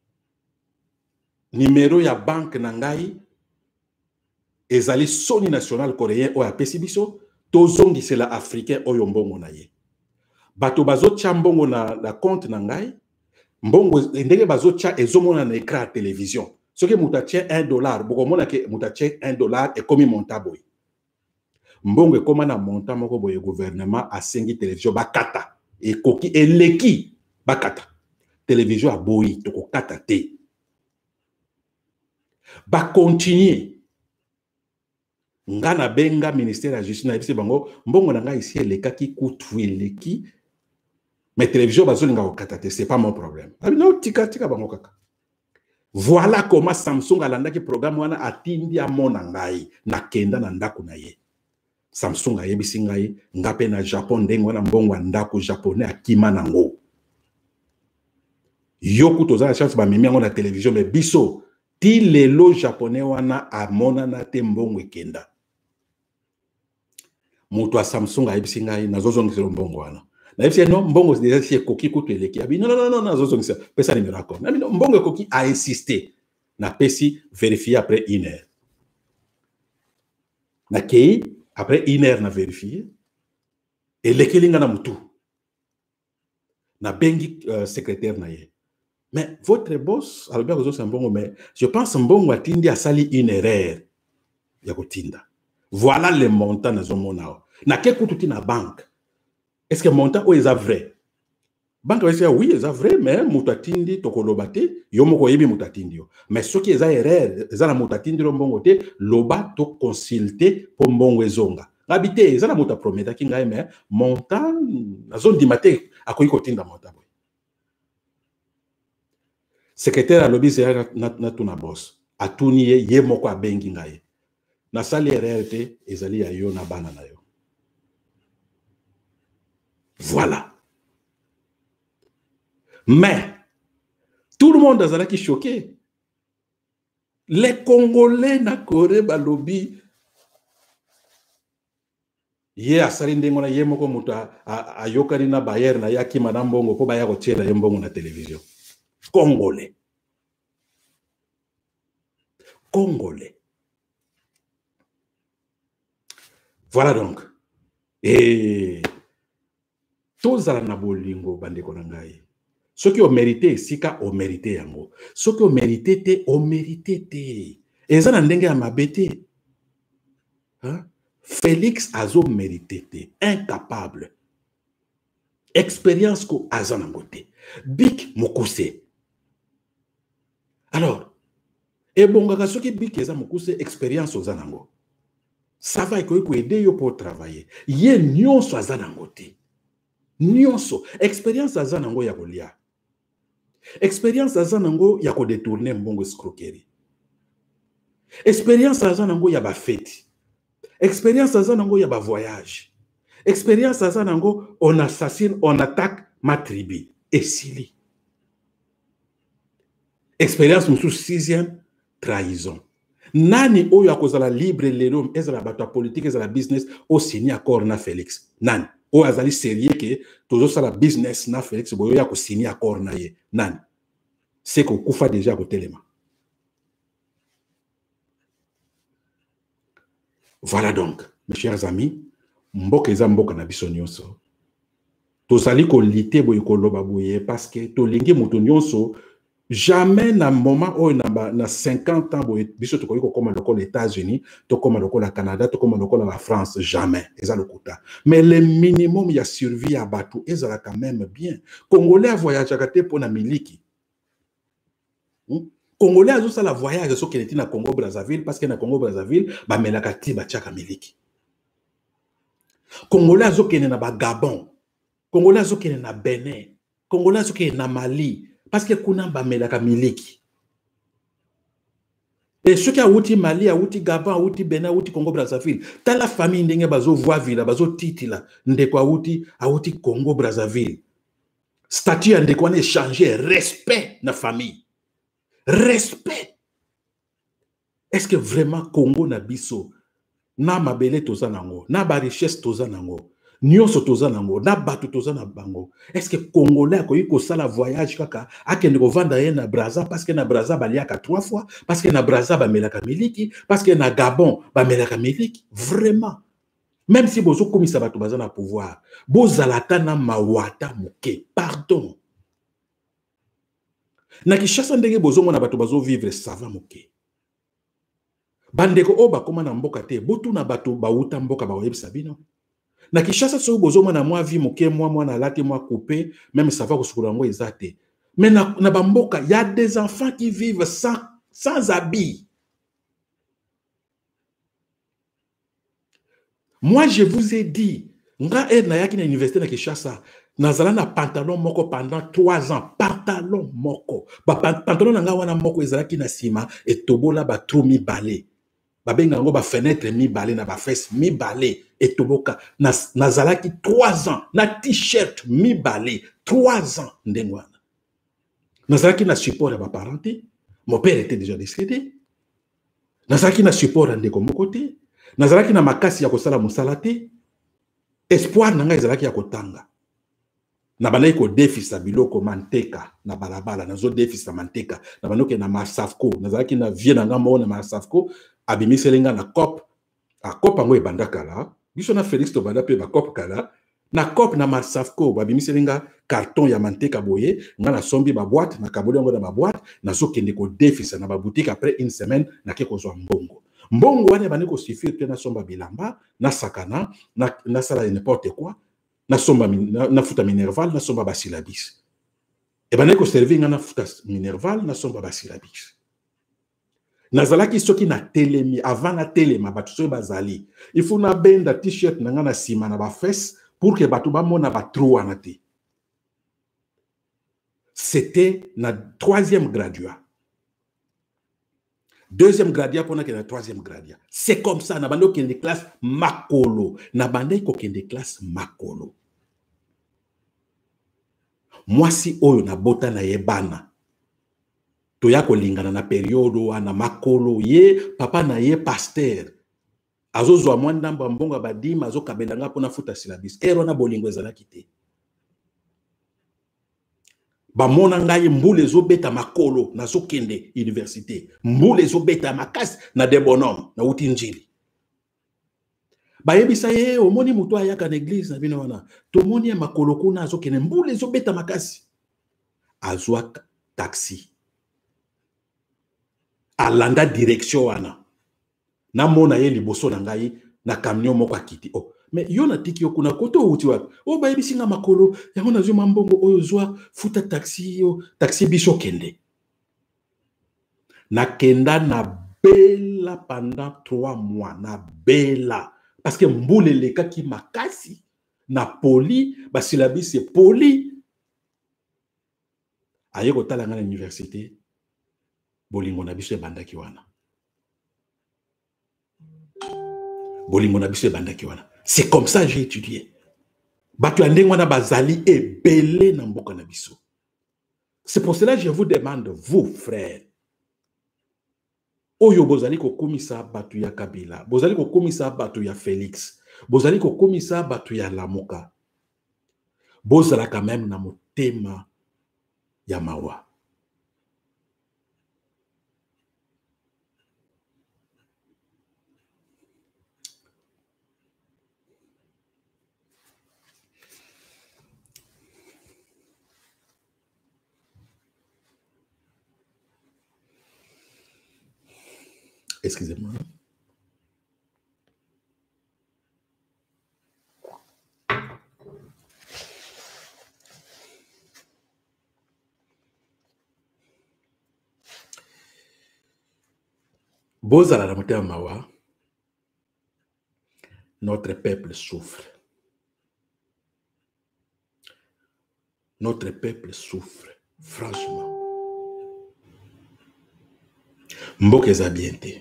numéro ya banque nangai, ezali soni national coréen o ya pesibiso, tozongi c'est la africain o yombongo na ye. Bato bazo chambongo na compte nangai, mbongo ndenge bazocha ezomona na écran à télévision. Ce que mutache $1, bokomona ke mutache $1 et comme monta boy. Mbongo koma na monta moko boy gouvernement a sengi télévision bakata et koki eleki bakata. Télévision a boy to kokata te. Ba continuer. Ngana benga ministère de la justice na bisi bango mbongo na nga ici elekaki kutu eleki. Mais télévision bazolinga kokata te, c'est pas mon problème. Abi no tika bango kaka. Voilà comment Samsung a landaki programme wana atindi a mona ngai na kenda na ndako na ye. Samsung a yebisi ngai ngape na Japon ndenge wana mbongo ndako japonais akima nango. Yoku toza na chance ba memi yango na télévision mais biso ti lelo japonais wana a mona na te mbongo ekenda. Mutu a Samsung a yebisi ngai nazozongisa mbongo wana. Na yebisi non mbongo déjà si koki kutu eleki. Abi non nazozongisa pesa numéro akon. Abi non mbongo koki a insisté. Na pesi vérifier après 1 heure. Na kei après 1 heure na vérifier. Et lekelinga na mutu. Na bengi secrétaire na ye. Mais votre boss, Albert Ozo Sambongo, mais je pense Mbongo atindi a sali une erreur. Yakotinda. Voilà le montant na zomonao. Na ke kututi na banque. Est-ce que montant est vrai? Banque va dire oui, c'est vrai, mais mutatindi tokolobate, yomoko yebi mutatindi yo. Mais ce qui est erreur, c'est la mutatindi lombongote, loba to consulter pour mbongo ezonga. Habité, c'est la muta prometa ki ngai mais montant na zone di maté akoyi kotinda montant. Secrétaire à lobby c'est na tuna boss. Atuni ye moko abengi ngai. Na sali erreur te ezali ya yo na bana na yo. Voilà. Mais, tout le monde a été choqué. Les Congolais na Corée balobi. Ye asali ndengona ye moko muta ayokari na Bayer na yaki madame bongo po baya kotiela ye mbongo na télévision. Congolais. Congolais. Voilà donc. Et tous à la bolingo bandeko na ngai. Ceux qui ont mérité, sika ont mérité yango. Ceux qui ont mérité te, ont mérité te. Et ça n'a pas mabete. Félix Azo mérité te. Incapable. Expérience ko azanangote. Bik Mokuse. Alors, et bon, ceux qui bik eza Mokuse, expérience aux anango. Ça va aider yo pour travailler. Ye nyonso azanangote. Nyonso. Expérience azanango ya kolia. Expérience azanango ya ko détourner mbongo escroquerie. Expérience azanango ya ba fête. Expérience azanango ya ba voyage. Expérience azanango on assassine, on attaque ma tribu. Et sili. Expérience musu 6e trahison. Nani oyo akozala libre lelo ezala bato politique ezala business o signé accord na Félix. Nani o azali sérieux que tozo sala business na Félix boyo ya ko signé accord na ye. Nani c'est ko kufa déjà ko telema. Voilà donc mes chers amis, mboka eza mboka na biso nyonso. Tozali ko lité boyo ko loba boye parce que to lingi muto nyonso jamais na moment où na 50 ans biso to ko koma lokolo États-Unis, to koma lokolo Canada, to koma lokolo la France, jamais eza le quota. Mais le minimum ya survie à bateau ezala quand même bien. Congolais a voyagé te pour na miliki. Congolais a juste la voyage so qui était na Congo Brazzaville parce que na Congo Brazzaville ba melaka ti ba tchaka miliki. Congolais a zo kene na ba Gabon. Congolais a zo kene na Benin. Congolais a zo kene na Mali. Parce que kuna ba melaka miliki. Et ceux qui a outi Mali, a outi Gabon, a outi Benin, a outi Congo Brazzaville. Dans la famille ndenge bazo voix ville, bazo titila, ndeko a outi Congo Brazzaville. Statut ndeko na échanger, respect na famille. Respect. Est-ce que vraiment Congo na biso na mabele toza nango, na ba richesse toza nango? Nyonso toza nango, na batu toza na bango. Est-ce que Congolais akoyi ko sala voyage kaka akende ko vanda ye na Brazza parce que na Brazza baliaka 3 fois, parce que na Brazza ba melaka miliki, parce que na Gabon ba melaka miliki? Vraiment. Même si bozo komisa batu baza na pouvoir, bozalata na mawata muke, pardon. Na Kinshasa ndenge bozo mona batu bazo vivre ça va muke. Bandeko oba koma na mboka te, botu na batu bauta mboka ba oyebisa bino. Na Kinshasa so bozoma na moi vie moke moi na lati moi coupé même ça va kosukula ngo ezate. Mais na bamboka il y a des enfants qui vivent sans habits. Moi je vous ai dit nga na yaki na université na Kinshasa nazala na pantalon moko pendant 3 ans, pantalon moko. Ba pantalon na nga wana moko ezalaki na sima et tobola ba trou mi balé. Babenga ngo ba fenêtre mi balé na ba fesse mi balé et toboka nazalaki 3 ans na t-shirt mi balé 3 ans ndengwana nazalaki na support ya ba parenté. Mon père était déjà décédé. Nazalaki na support ya ndeko moko te, nazalaki na makasi ya kosala mosala te. Espoir na nga ezalaki ya kotanga na balai ko defisa biloko manteka na balabala nazo defisa manteka na banoke na Marsavco nazalaki na vie na nga mo na Marsavco abimiselenga na COP a COP ngo ebanda kala biso na Félix to banda pe ba COP kala na COP na Marsavco babimiselenga carton ya manteka boye nga na sombi ba boîte na kaboli ngo na ba boîte nazo kende ko defisa na ba boutique après une semaine na ke ko zo mbongo Mbongo wane bane ko suffire te na somba bilamba, na sakana, na sala n'importe quoi, na somba na futa minerval, na somba basilabis. Et bane ko servir na futa minerval, na somba basilabis. Nazalaki soki na telemi avant na telema batu so bazali. Il faut na benda t-shirt na nga na sima na ba fesse pour que batu ba mona ba trou wana te. C'était na 3e graduat. 2e gradia pour na troisième gradia. C'est comme ça na bande ko kende classe makolo, na bande ko kende classe makolo. Moi si oyo na bota na yebana. Toya ko lingana na periodo ana makolo ye papa na ye pasteur. Azo zwa mwanda mbonga badima azo kabelanga pona futa silabis. Ero na bolingo ezalaki te. Ba mona ngai mbule zo beta makolo na zo kende université. Mbule zo beta makasi na de bonhomme na uti njili. Ba yebisa ye omoni mutu ayaka na église na bino wana. To moni ya makolo kuna zo kende mbule zo beta makasi. Azwa taxi. Alanda direction wana. Na mona ye liboso na ngai na camion moko akiti. Oh, mais yona tiki yo kuna koto uti wapi? Oh ba yebisi nga makolo yango na zo mambongo oyo zwa futa taxi yo taxi biso kende. Na kenda na bela pendant 3 mois na bela parce que mbule leka ki makasi na poli basilabi c'est poli. Aye ko tala nga na université bolingo na biso ebandaki wana. Bolingo na biso ebandaki wana. C'est comme ça que j'ai étudié. Batu andengwana bazali ebele na mboka na biso. C'est pour cela que je vous demande, vous, frères, oyo bozali ko komisa batu ya Kabila, bozali ko komisa batu ya Félix, bozali ko komisa batu ya Lamuka, bozala quand même na motema ya mawa. Excusez-moi. Bozala la motema mawa. Notre peuple souffre. Notre peuple souffre. Franchement. Mboka eza bien te.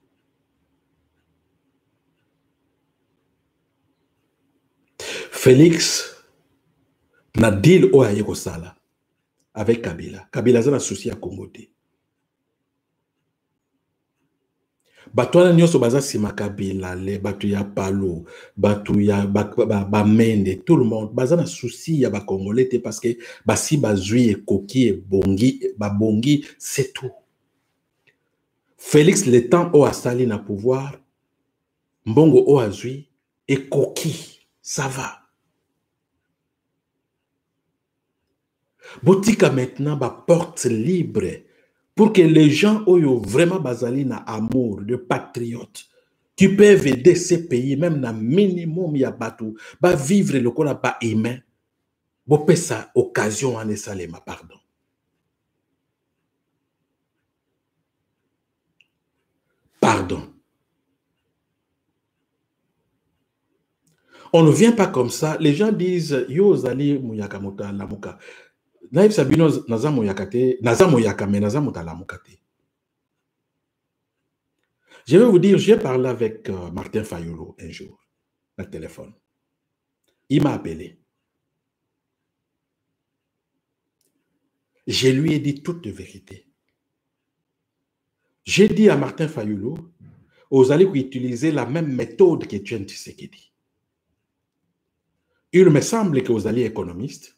Félix na deal o aye ko sala avec Kabila. Kabila za na souci ya Congo te. Batu wana nyonso baza sima Kabila, le batu ya Palo, batu ya Mende, tout le monde baza na souci ya ba Congolais te parce que basi bazui e koki e bongi, ba bongi, c'est tout. Félix le temps o asali na pouvoir, mbongo o azui e koki, ça va. Botika maintenant ba porte libre pour que les gens oyo vraiment bazali na amour de patriotes qui peuvent aider ces pays même na minimum ya batu ba vivre le kola ba humain bo pesa occasion en esalema pardon. Pardon. On ne vient pas comme ça. Les gens disent yo zali muyaka mota lamuka. Naïf Sabino Nazamo Yakate, Nazamo Yakame, Nazamo Talamukate. Je vais vous dire, j'ai parlé avec Martin Fayulu un jour, au téléphone. Il m'a appelé. Je lui ai dit toute la vérité. J'ai dit à Martin Fayulu, vous allez utiliser la même méthode que Etienne Tshisekedi. Il me semble que vous allez économiste.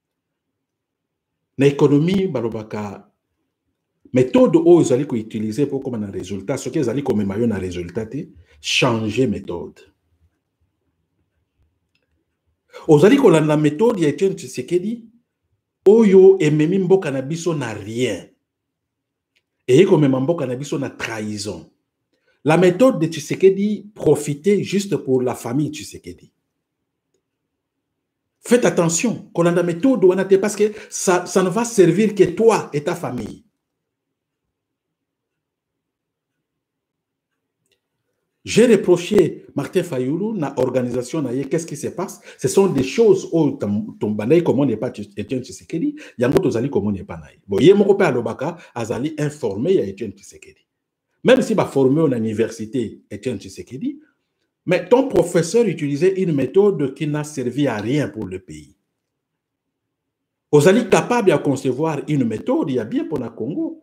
L'économie, balobaka méthode où vous allez utiliser pour comme un résultat, ce que vous allez comme un résultat, changer méthode. Vous allez que la méthode ya Etienne Tshisekedi, oyo ememi mboka na biso na rien. Et comme mboka na biso na trahison. La méthode de Tshisekedi, profiter juste pour la famille Tshisekedi. Faites attention, qu'on a la méthode parce que ça ne va servir que toi et ta famille. J'ai reproché Martin Fayoulou, na organisation, qu'est-ce qui se passe? Ce sont des choses où ton banay, comme on n'est pas Etienne Tshisekedi, il y a d'autres alliés comme on n'est pas naï. Bon, il y a mon copain à l'Obaka, Azali informé, il y a Etienne Tshisekedi. Même si va formé en université Etienne Tshisekedi, mais ton professeur utilisait une méthode qui n'a servi à rien pour le pays. Vous allez capable de concevoir une méthode, il y a bien pour le Congo.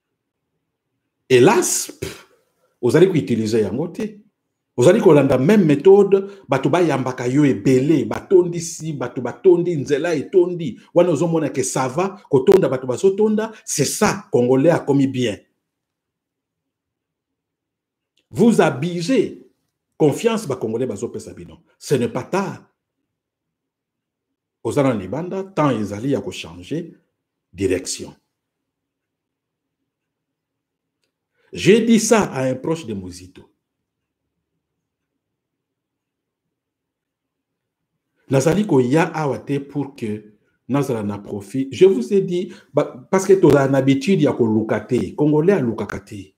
Hélas, vous allez utiliser un côté. Vous allez qu'on a la même méthode, batuba yambaka yo ebele, batondi si, batondi nzela et tondi. Wana ozomona que ça va, kotonda batuba sotonda, c'est ça, Congolais a commis bien. Vous abusez confiance ba Congolais bazo pesa bino. Ce n'est pas tard. Aux Aran Libanda, tant ils allaient à changer direction. J'ai dit ça à un proche de Mouzito. Nazali ko ya awate pour que Nazala na profit. Je vous ai dit, parce que tu as l'habitude ya ko lukate, Congolais a lukakate.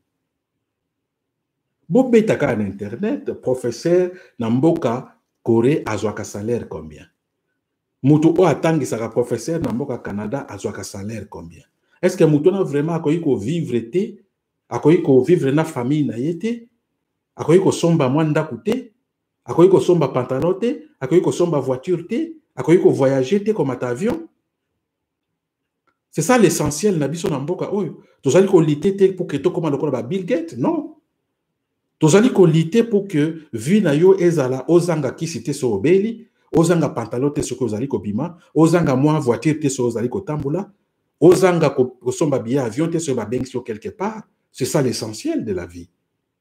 Bobé taka en internet, professeur Namboka Corée azwaka salaire combien? Moutou o atangi saka professeur Namboka Canada azwaka salaire combien? Est-ce que Moutou na vraiment akoyi ko vivre te? Akoyi ko vivre na famille na yete? Akoyi ko somba mwanda kute? Akoyi ko somba pantalon te? Akoyi ko somba voiture te? Akoyi ko voyager te comme avion? C'est ça l'essentiel na biso na mboka oyo. Tozali ko lité te pour que to koma lokola ba Bill Gates? Non. Tozali ko lité pour que vu na yo ezala ozanga kisite so obeli, ozanga pantalon te soko ozali ko bima, ozanga mwa voiture te so ozali ko tambola, ozanga ko somba billet avion te so ba bengi so quelque part. C'est ça l'essentiel de la vie.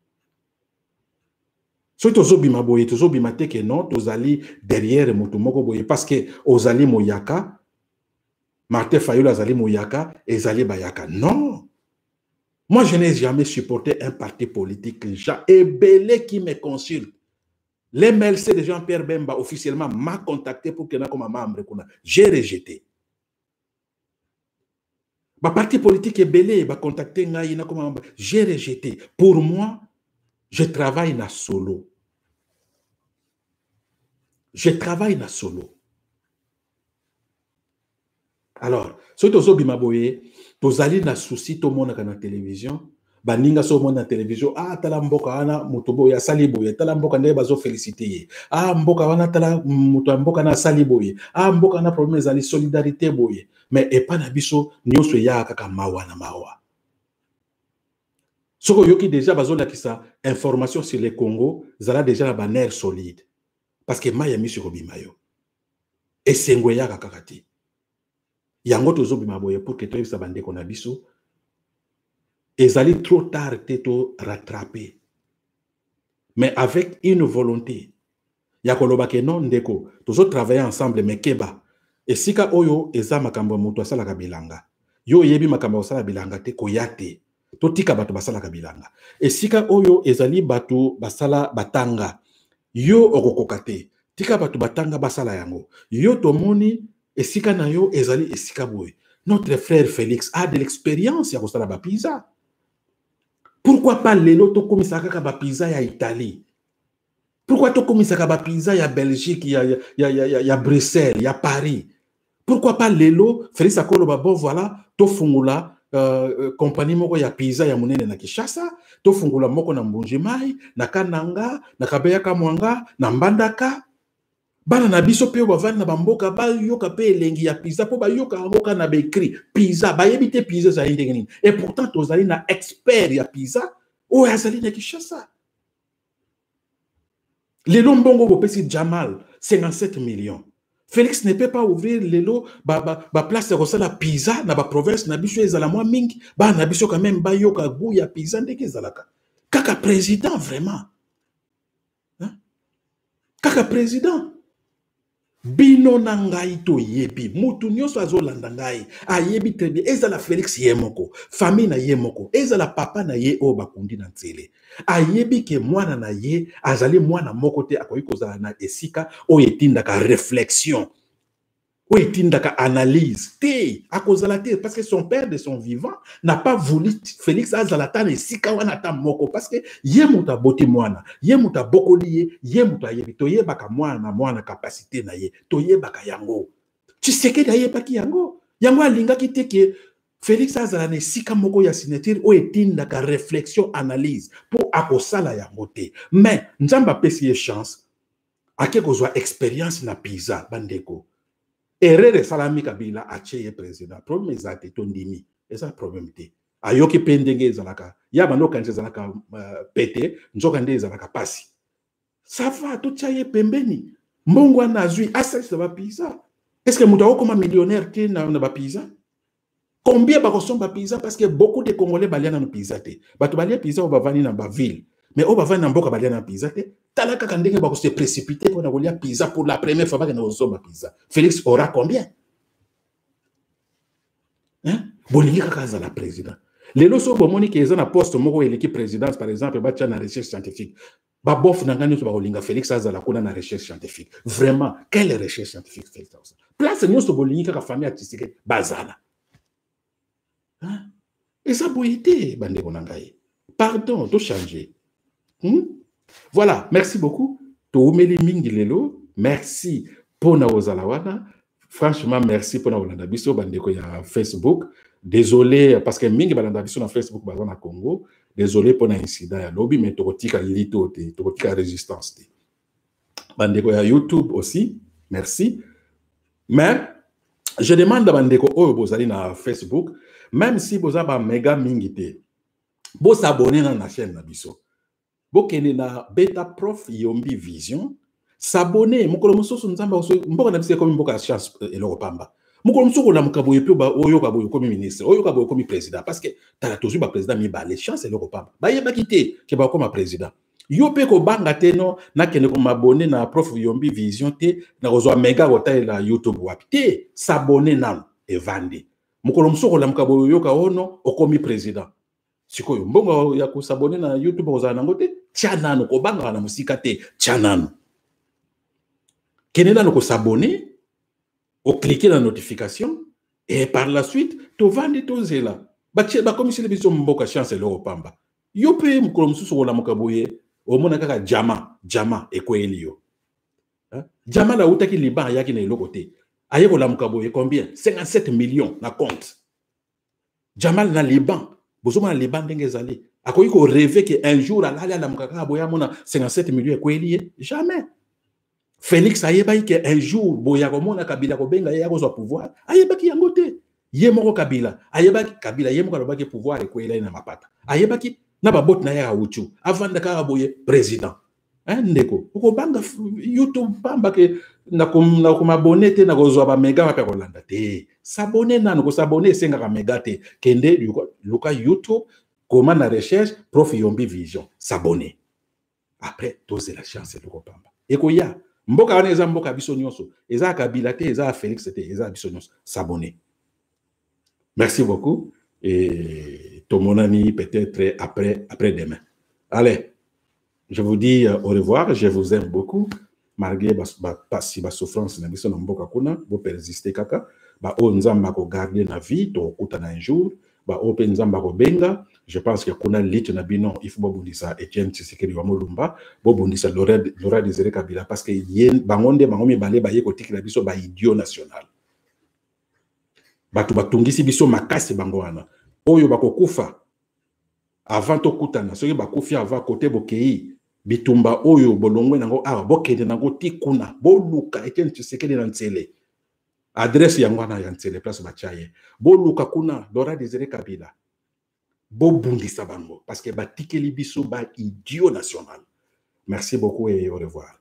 So tozobima boye, tozobima te que non, tozali derrière moto moko boye parce que ozali moyaka, Martin Fayoulou azali moyaka, ezali bayaka. Non. Moi, je n'ai jamais supporté un parti politique. Jean Ebele qui me consulte. L'MLC de Jean-Pierre Bemba officiellement m'a contacté pour que je sois membre. J'ai rejeté. Le parti politique Ebele m'a contacté. J'ai rejeté. Pour moi, je travaille na solo. Je travaille na solo. Alors, si tu as tozali na souci to mona na télévision, baninga so mona na télévision, ah tala mboka wana mutobo ya saliboye, tala mboka ndé bazo féliciter. Ah mboka wana tala muto mboka na saliboye. Ah mboka na problème ezali solidarité boye. Mais et pas na biso nyoso ya kaka mawa na mawa. Soko yoki déjà bazo la kisa information sur le Congo, zala déjà la bannière solide. Parce que maya mi sur bimayo. Et sengwe ya kakati. Yango tozobima boye pour que tu aies bande qu'on a biso. Et zali trop tard teto rattraper. Mais avec une volonté. Yakoloba ke non ndeko. Tozo travailler ensemble mais keba. Et sika oyo eza makambo muto asala kabilanga. Yo yebi makambo asala bilanga te koyate. To tika bato basala kabilanga. Et sika oyo ezali bato basala batanga. Yo okokokate. Tika bato batanga basala yango. Yo tomoni esika na yo ezali esika boy. Notre frère Félix a de l'expérience ya kosala ba pizza. Pourquoi pas lelo to komisaka ka ba pizza ya Italie? Pourquoi to komisaka ba pizza ya Belgique, ya Bruxelles, ya Paris? Pourquoi pas lelo Félix akolo ba bon voilà to fungula compagnie moko ya pizza ya munene na Kinshasa, to fungula moko na Mbunjimai, na Kananga, na Kabeya Kamwanga, na Mbandaka. Bana na biso pe bavana na bamboka ba yoka pe elengi ya pizza po ba yoka ngoka na bekri pizza ba yebite pizza za indengeni. Et pourtant tozali na expert ya pizza o azali na Kinshasa. Lelo mbongo bopesi Jamal 57 millions. Félix ne peut pas ouvrir lelo ba place de la pizza na ba province na biso ezala mwa mingi ba na biso quand même ba yoka goût ya pizza ndeke zalaka. Kaka président vraiment. Hein? Kaka président. Bino na ngai to yebi, mutu nyonso azolanda ngai, ayebi très bien, ezala Félix ye moko, famille na ye moko, ezala papa na ye o bakundi na nzele. Ayebi ke mwana na ye, azali mwana moko te akoki kozala na esika o etindaka réflexion. Ou etindaka analyse te akozala te parce que son père de son vivant n'a pas voulu Félix azalata na esika wana ta moko parce que ye muta boti mwana ye muta bokoli ye muta yebi to yebaka mwana capacité na ye to yebaka yango Tshisekedi ayebaki yango alingaki te ke Félix azala na esika moko ya signature o etindaka réflexion analyse pour akosala yango te mais nzamba pesi ye chance ake kozwa expérience na pizza bandeko. Erreur salami Kabila ache président. Problème ezate tondimi. Eza problème te. Ayoki pendenge ezalaka. Ya bano kanje ezalaka pété, nzokande ezalaka pasi. Ça va tout chaye pembeni. Mbongo nazui access ba pizza. Est-ce que muta koma millionnaire te na ba pizza? Combien ba kosomba pizza parce que beaucoup de Congolais baliana na pizza te. Batu balia pizza o bavani na ba ville. Mais au bavani na mboka baliana na pizza te. Talaka kandenge ba se précipiter pour na pizza pour la première fois ba na osomba pizza. Félix aura combien? Hein? Bolingi kaka la président. Lelo so bomoni ke ezana poste moko eleki présidence par exemple ba na recherche scientifique. Ba bof na ngani so ba olinga Félix azala kuna na recherche scientifique. Vraiment, quelle recherche scientifique Félix? Place nyoso bolingi kaka famille artistique bazala. Hein? Et ça boyité bande konangaye. Pardon, tout changer. Voilà, merci beaucoup. Toumeli mingi lelo, merci pour na ozalawana. Franchement, merci pour na olanda biso bandeko ya Facebook. Désolé parce que mingi balanda biso na Facebook bazana Congo. Désolé pour l'incident ya lobby mais tokotika lito te, tokotika résistance te. Bandeko ya YouTube aussi, merci. Mais je demande à bandeko oyo bozali na Facebook, même si boza ba méga mingi te, bo s'abonner na la chaîne na biso. Bokene na Beta Prof Yombi Vision, s'abonner, mukolo musoso nzamba mboka na biso comme mboka chance eloko pamba. Mukolo musoso la mukaboye pe ba oyo kaboye comme ministre, oyo kaboye comme président parce que tala tozu ba président mi ba les chances eloko pamba. Ba yeba kité ke ba comme président. Yo pe ko banga te no na kene ko m'abonner na Prof Yombi Vision te na kozwa mega hotel la YouTube wapi te s'abonner na e vande. Mukolo musoso la mukaboye yo ka ono okomi président. Sikoyo mbongo ya kusabone na YouTube ozana nango te chanano ko banga na musika te chanano kenena no ko s'abonner o cliquer la notification et par la suite to vandi to zela ba comme si le biso mboka chance le pamba yo pe mukolo mususu wala mukaboye o mona kaka jama ekwelio jama la utaki liban yaki na eloko te ayeko la mukaboye combien 57 millions na compte Jamal na Liban bozoma na Liban ndenge ezali akoki ko rêver que un jour alali ala mukaka boya mona 57 millions ekweli jamais. Félix ayebaki que un jour boya ko mona Kabila ko benga ya ko zo pouvoir ayebaki yango te ye moko Kabila ayebaki Kabila ye moko alobaki pouvoir ekweli na mapata ayebaki na ba bot na ya uchu avant de ka boye président ndeko uko banga YouTube pamba ke na kumabone te na kozwa ba mega pa kolanda te s'abonner nanu ko s'abonner senga ka mega te kende luka YouTube comment na recherche Prof Yombi Vision s'abonner après doser la chance de kopamba eko ya mboka wana eza mboka biso nyonso eza Kabila te eza Félix te eza biso nyonso s'abonner. Merci beaucoup et tomonani peut-être après demain. Allez, je vous dis au revoir, je vous aime beaucoup. Malgré ma souffrance, na biso na mboka kuna, bo persister kaka, ba o nzamba ko garder na vie, to kuta na un jour, ba o pe nzamba ko benga, je pense que kuna lit na bino, il faut bondisa Etienne Tshisekedi wa Mulumba, bo bondisa Laurent Désiré Kabila parce que yen bangonde bangomi balé ba yeko tikila biso ba idiot national. Batu batungisi biso makasi bango wana. Oyo bakokufa avant to kutana, soki bakufi avant côté bokei bitumba oyo bolongwe nango awa bokende nango tikuna boluka Etienne Tshisekedi na ntsele adresse yango na ya ntsele place bachaye boluka kuna Laurent Désiré Kabila bobundisa bango parce que batikeli biso ba idiot national. Merci beaucoup et au revoir.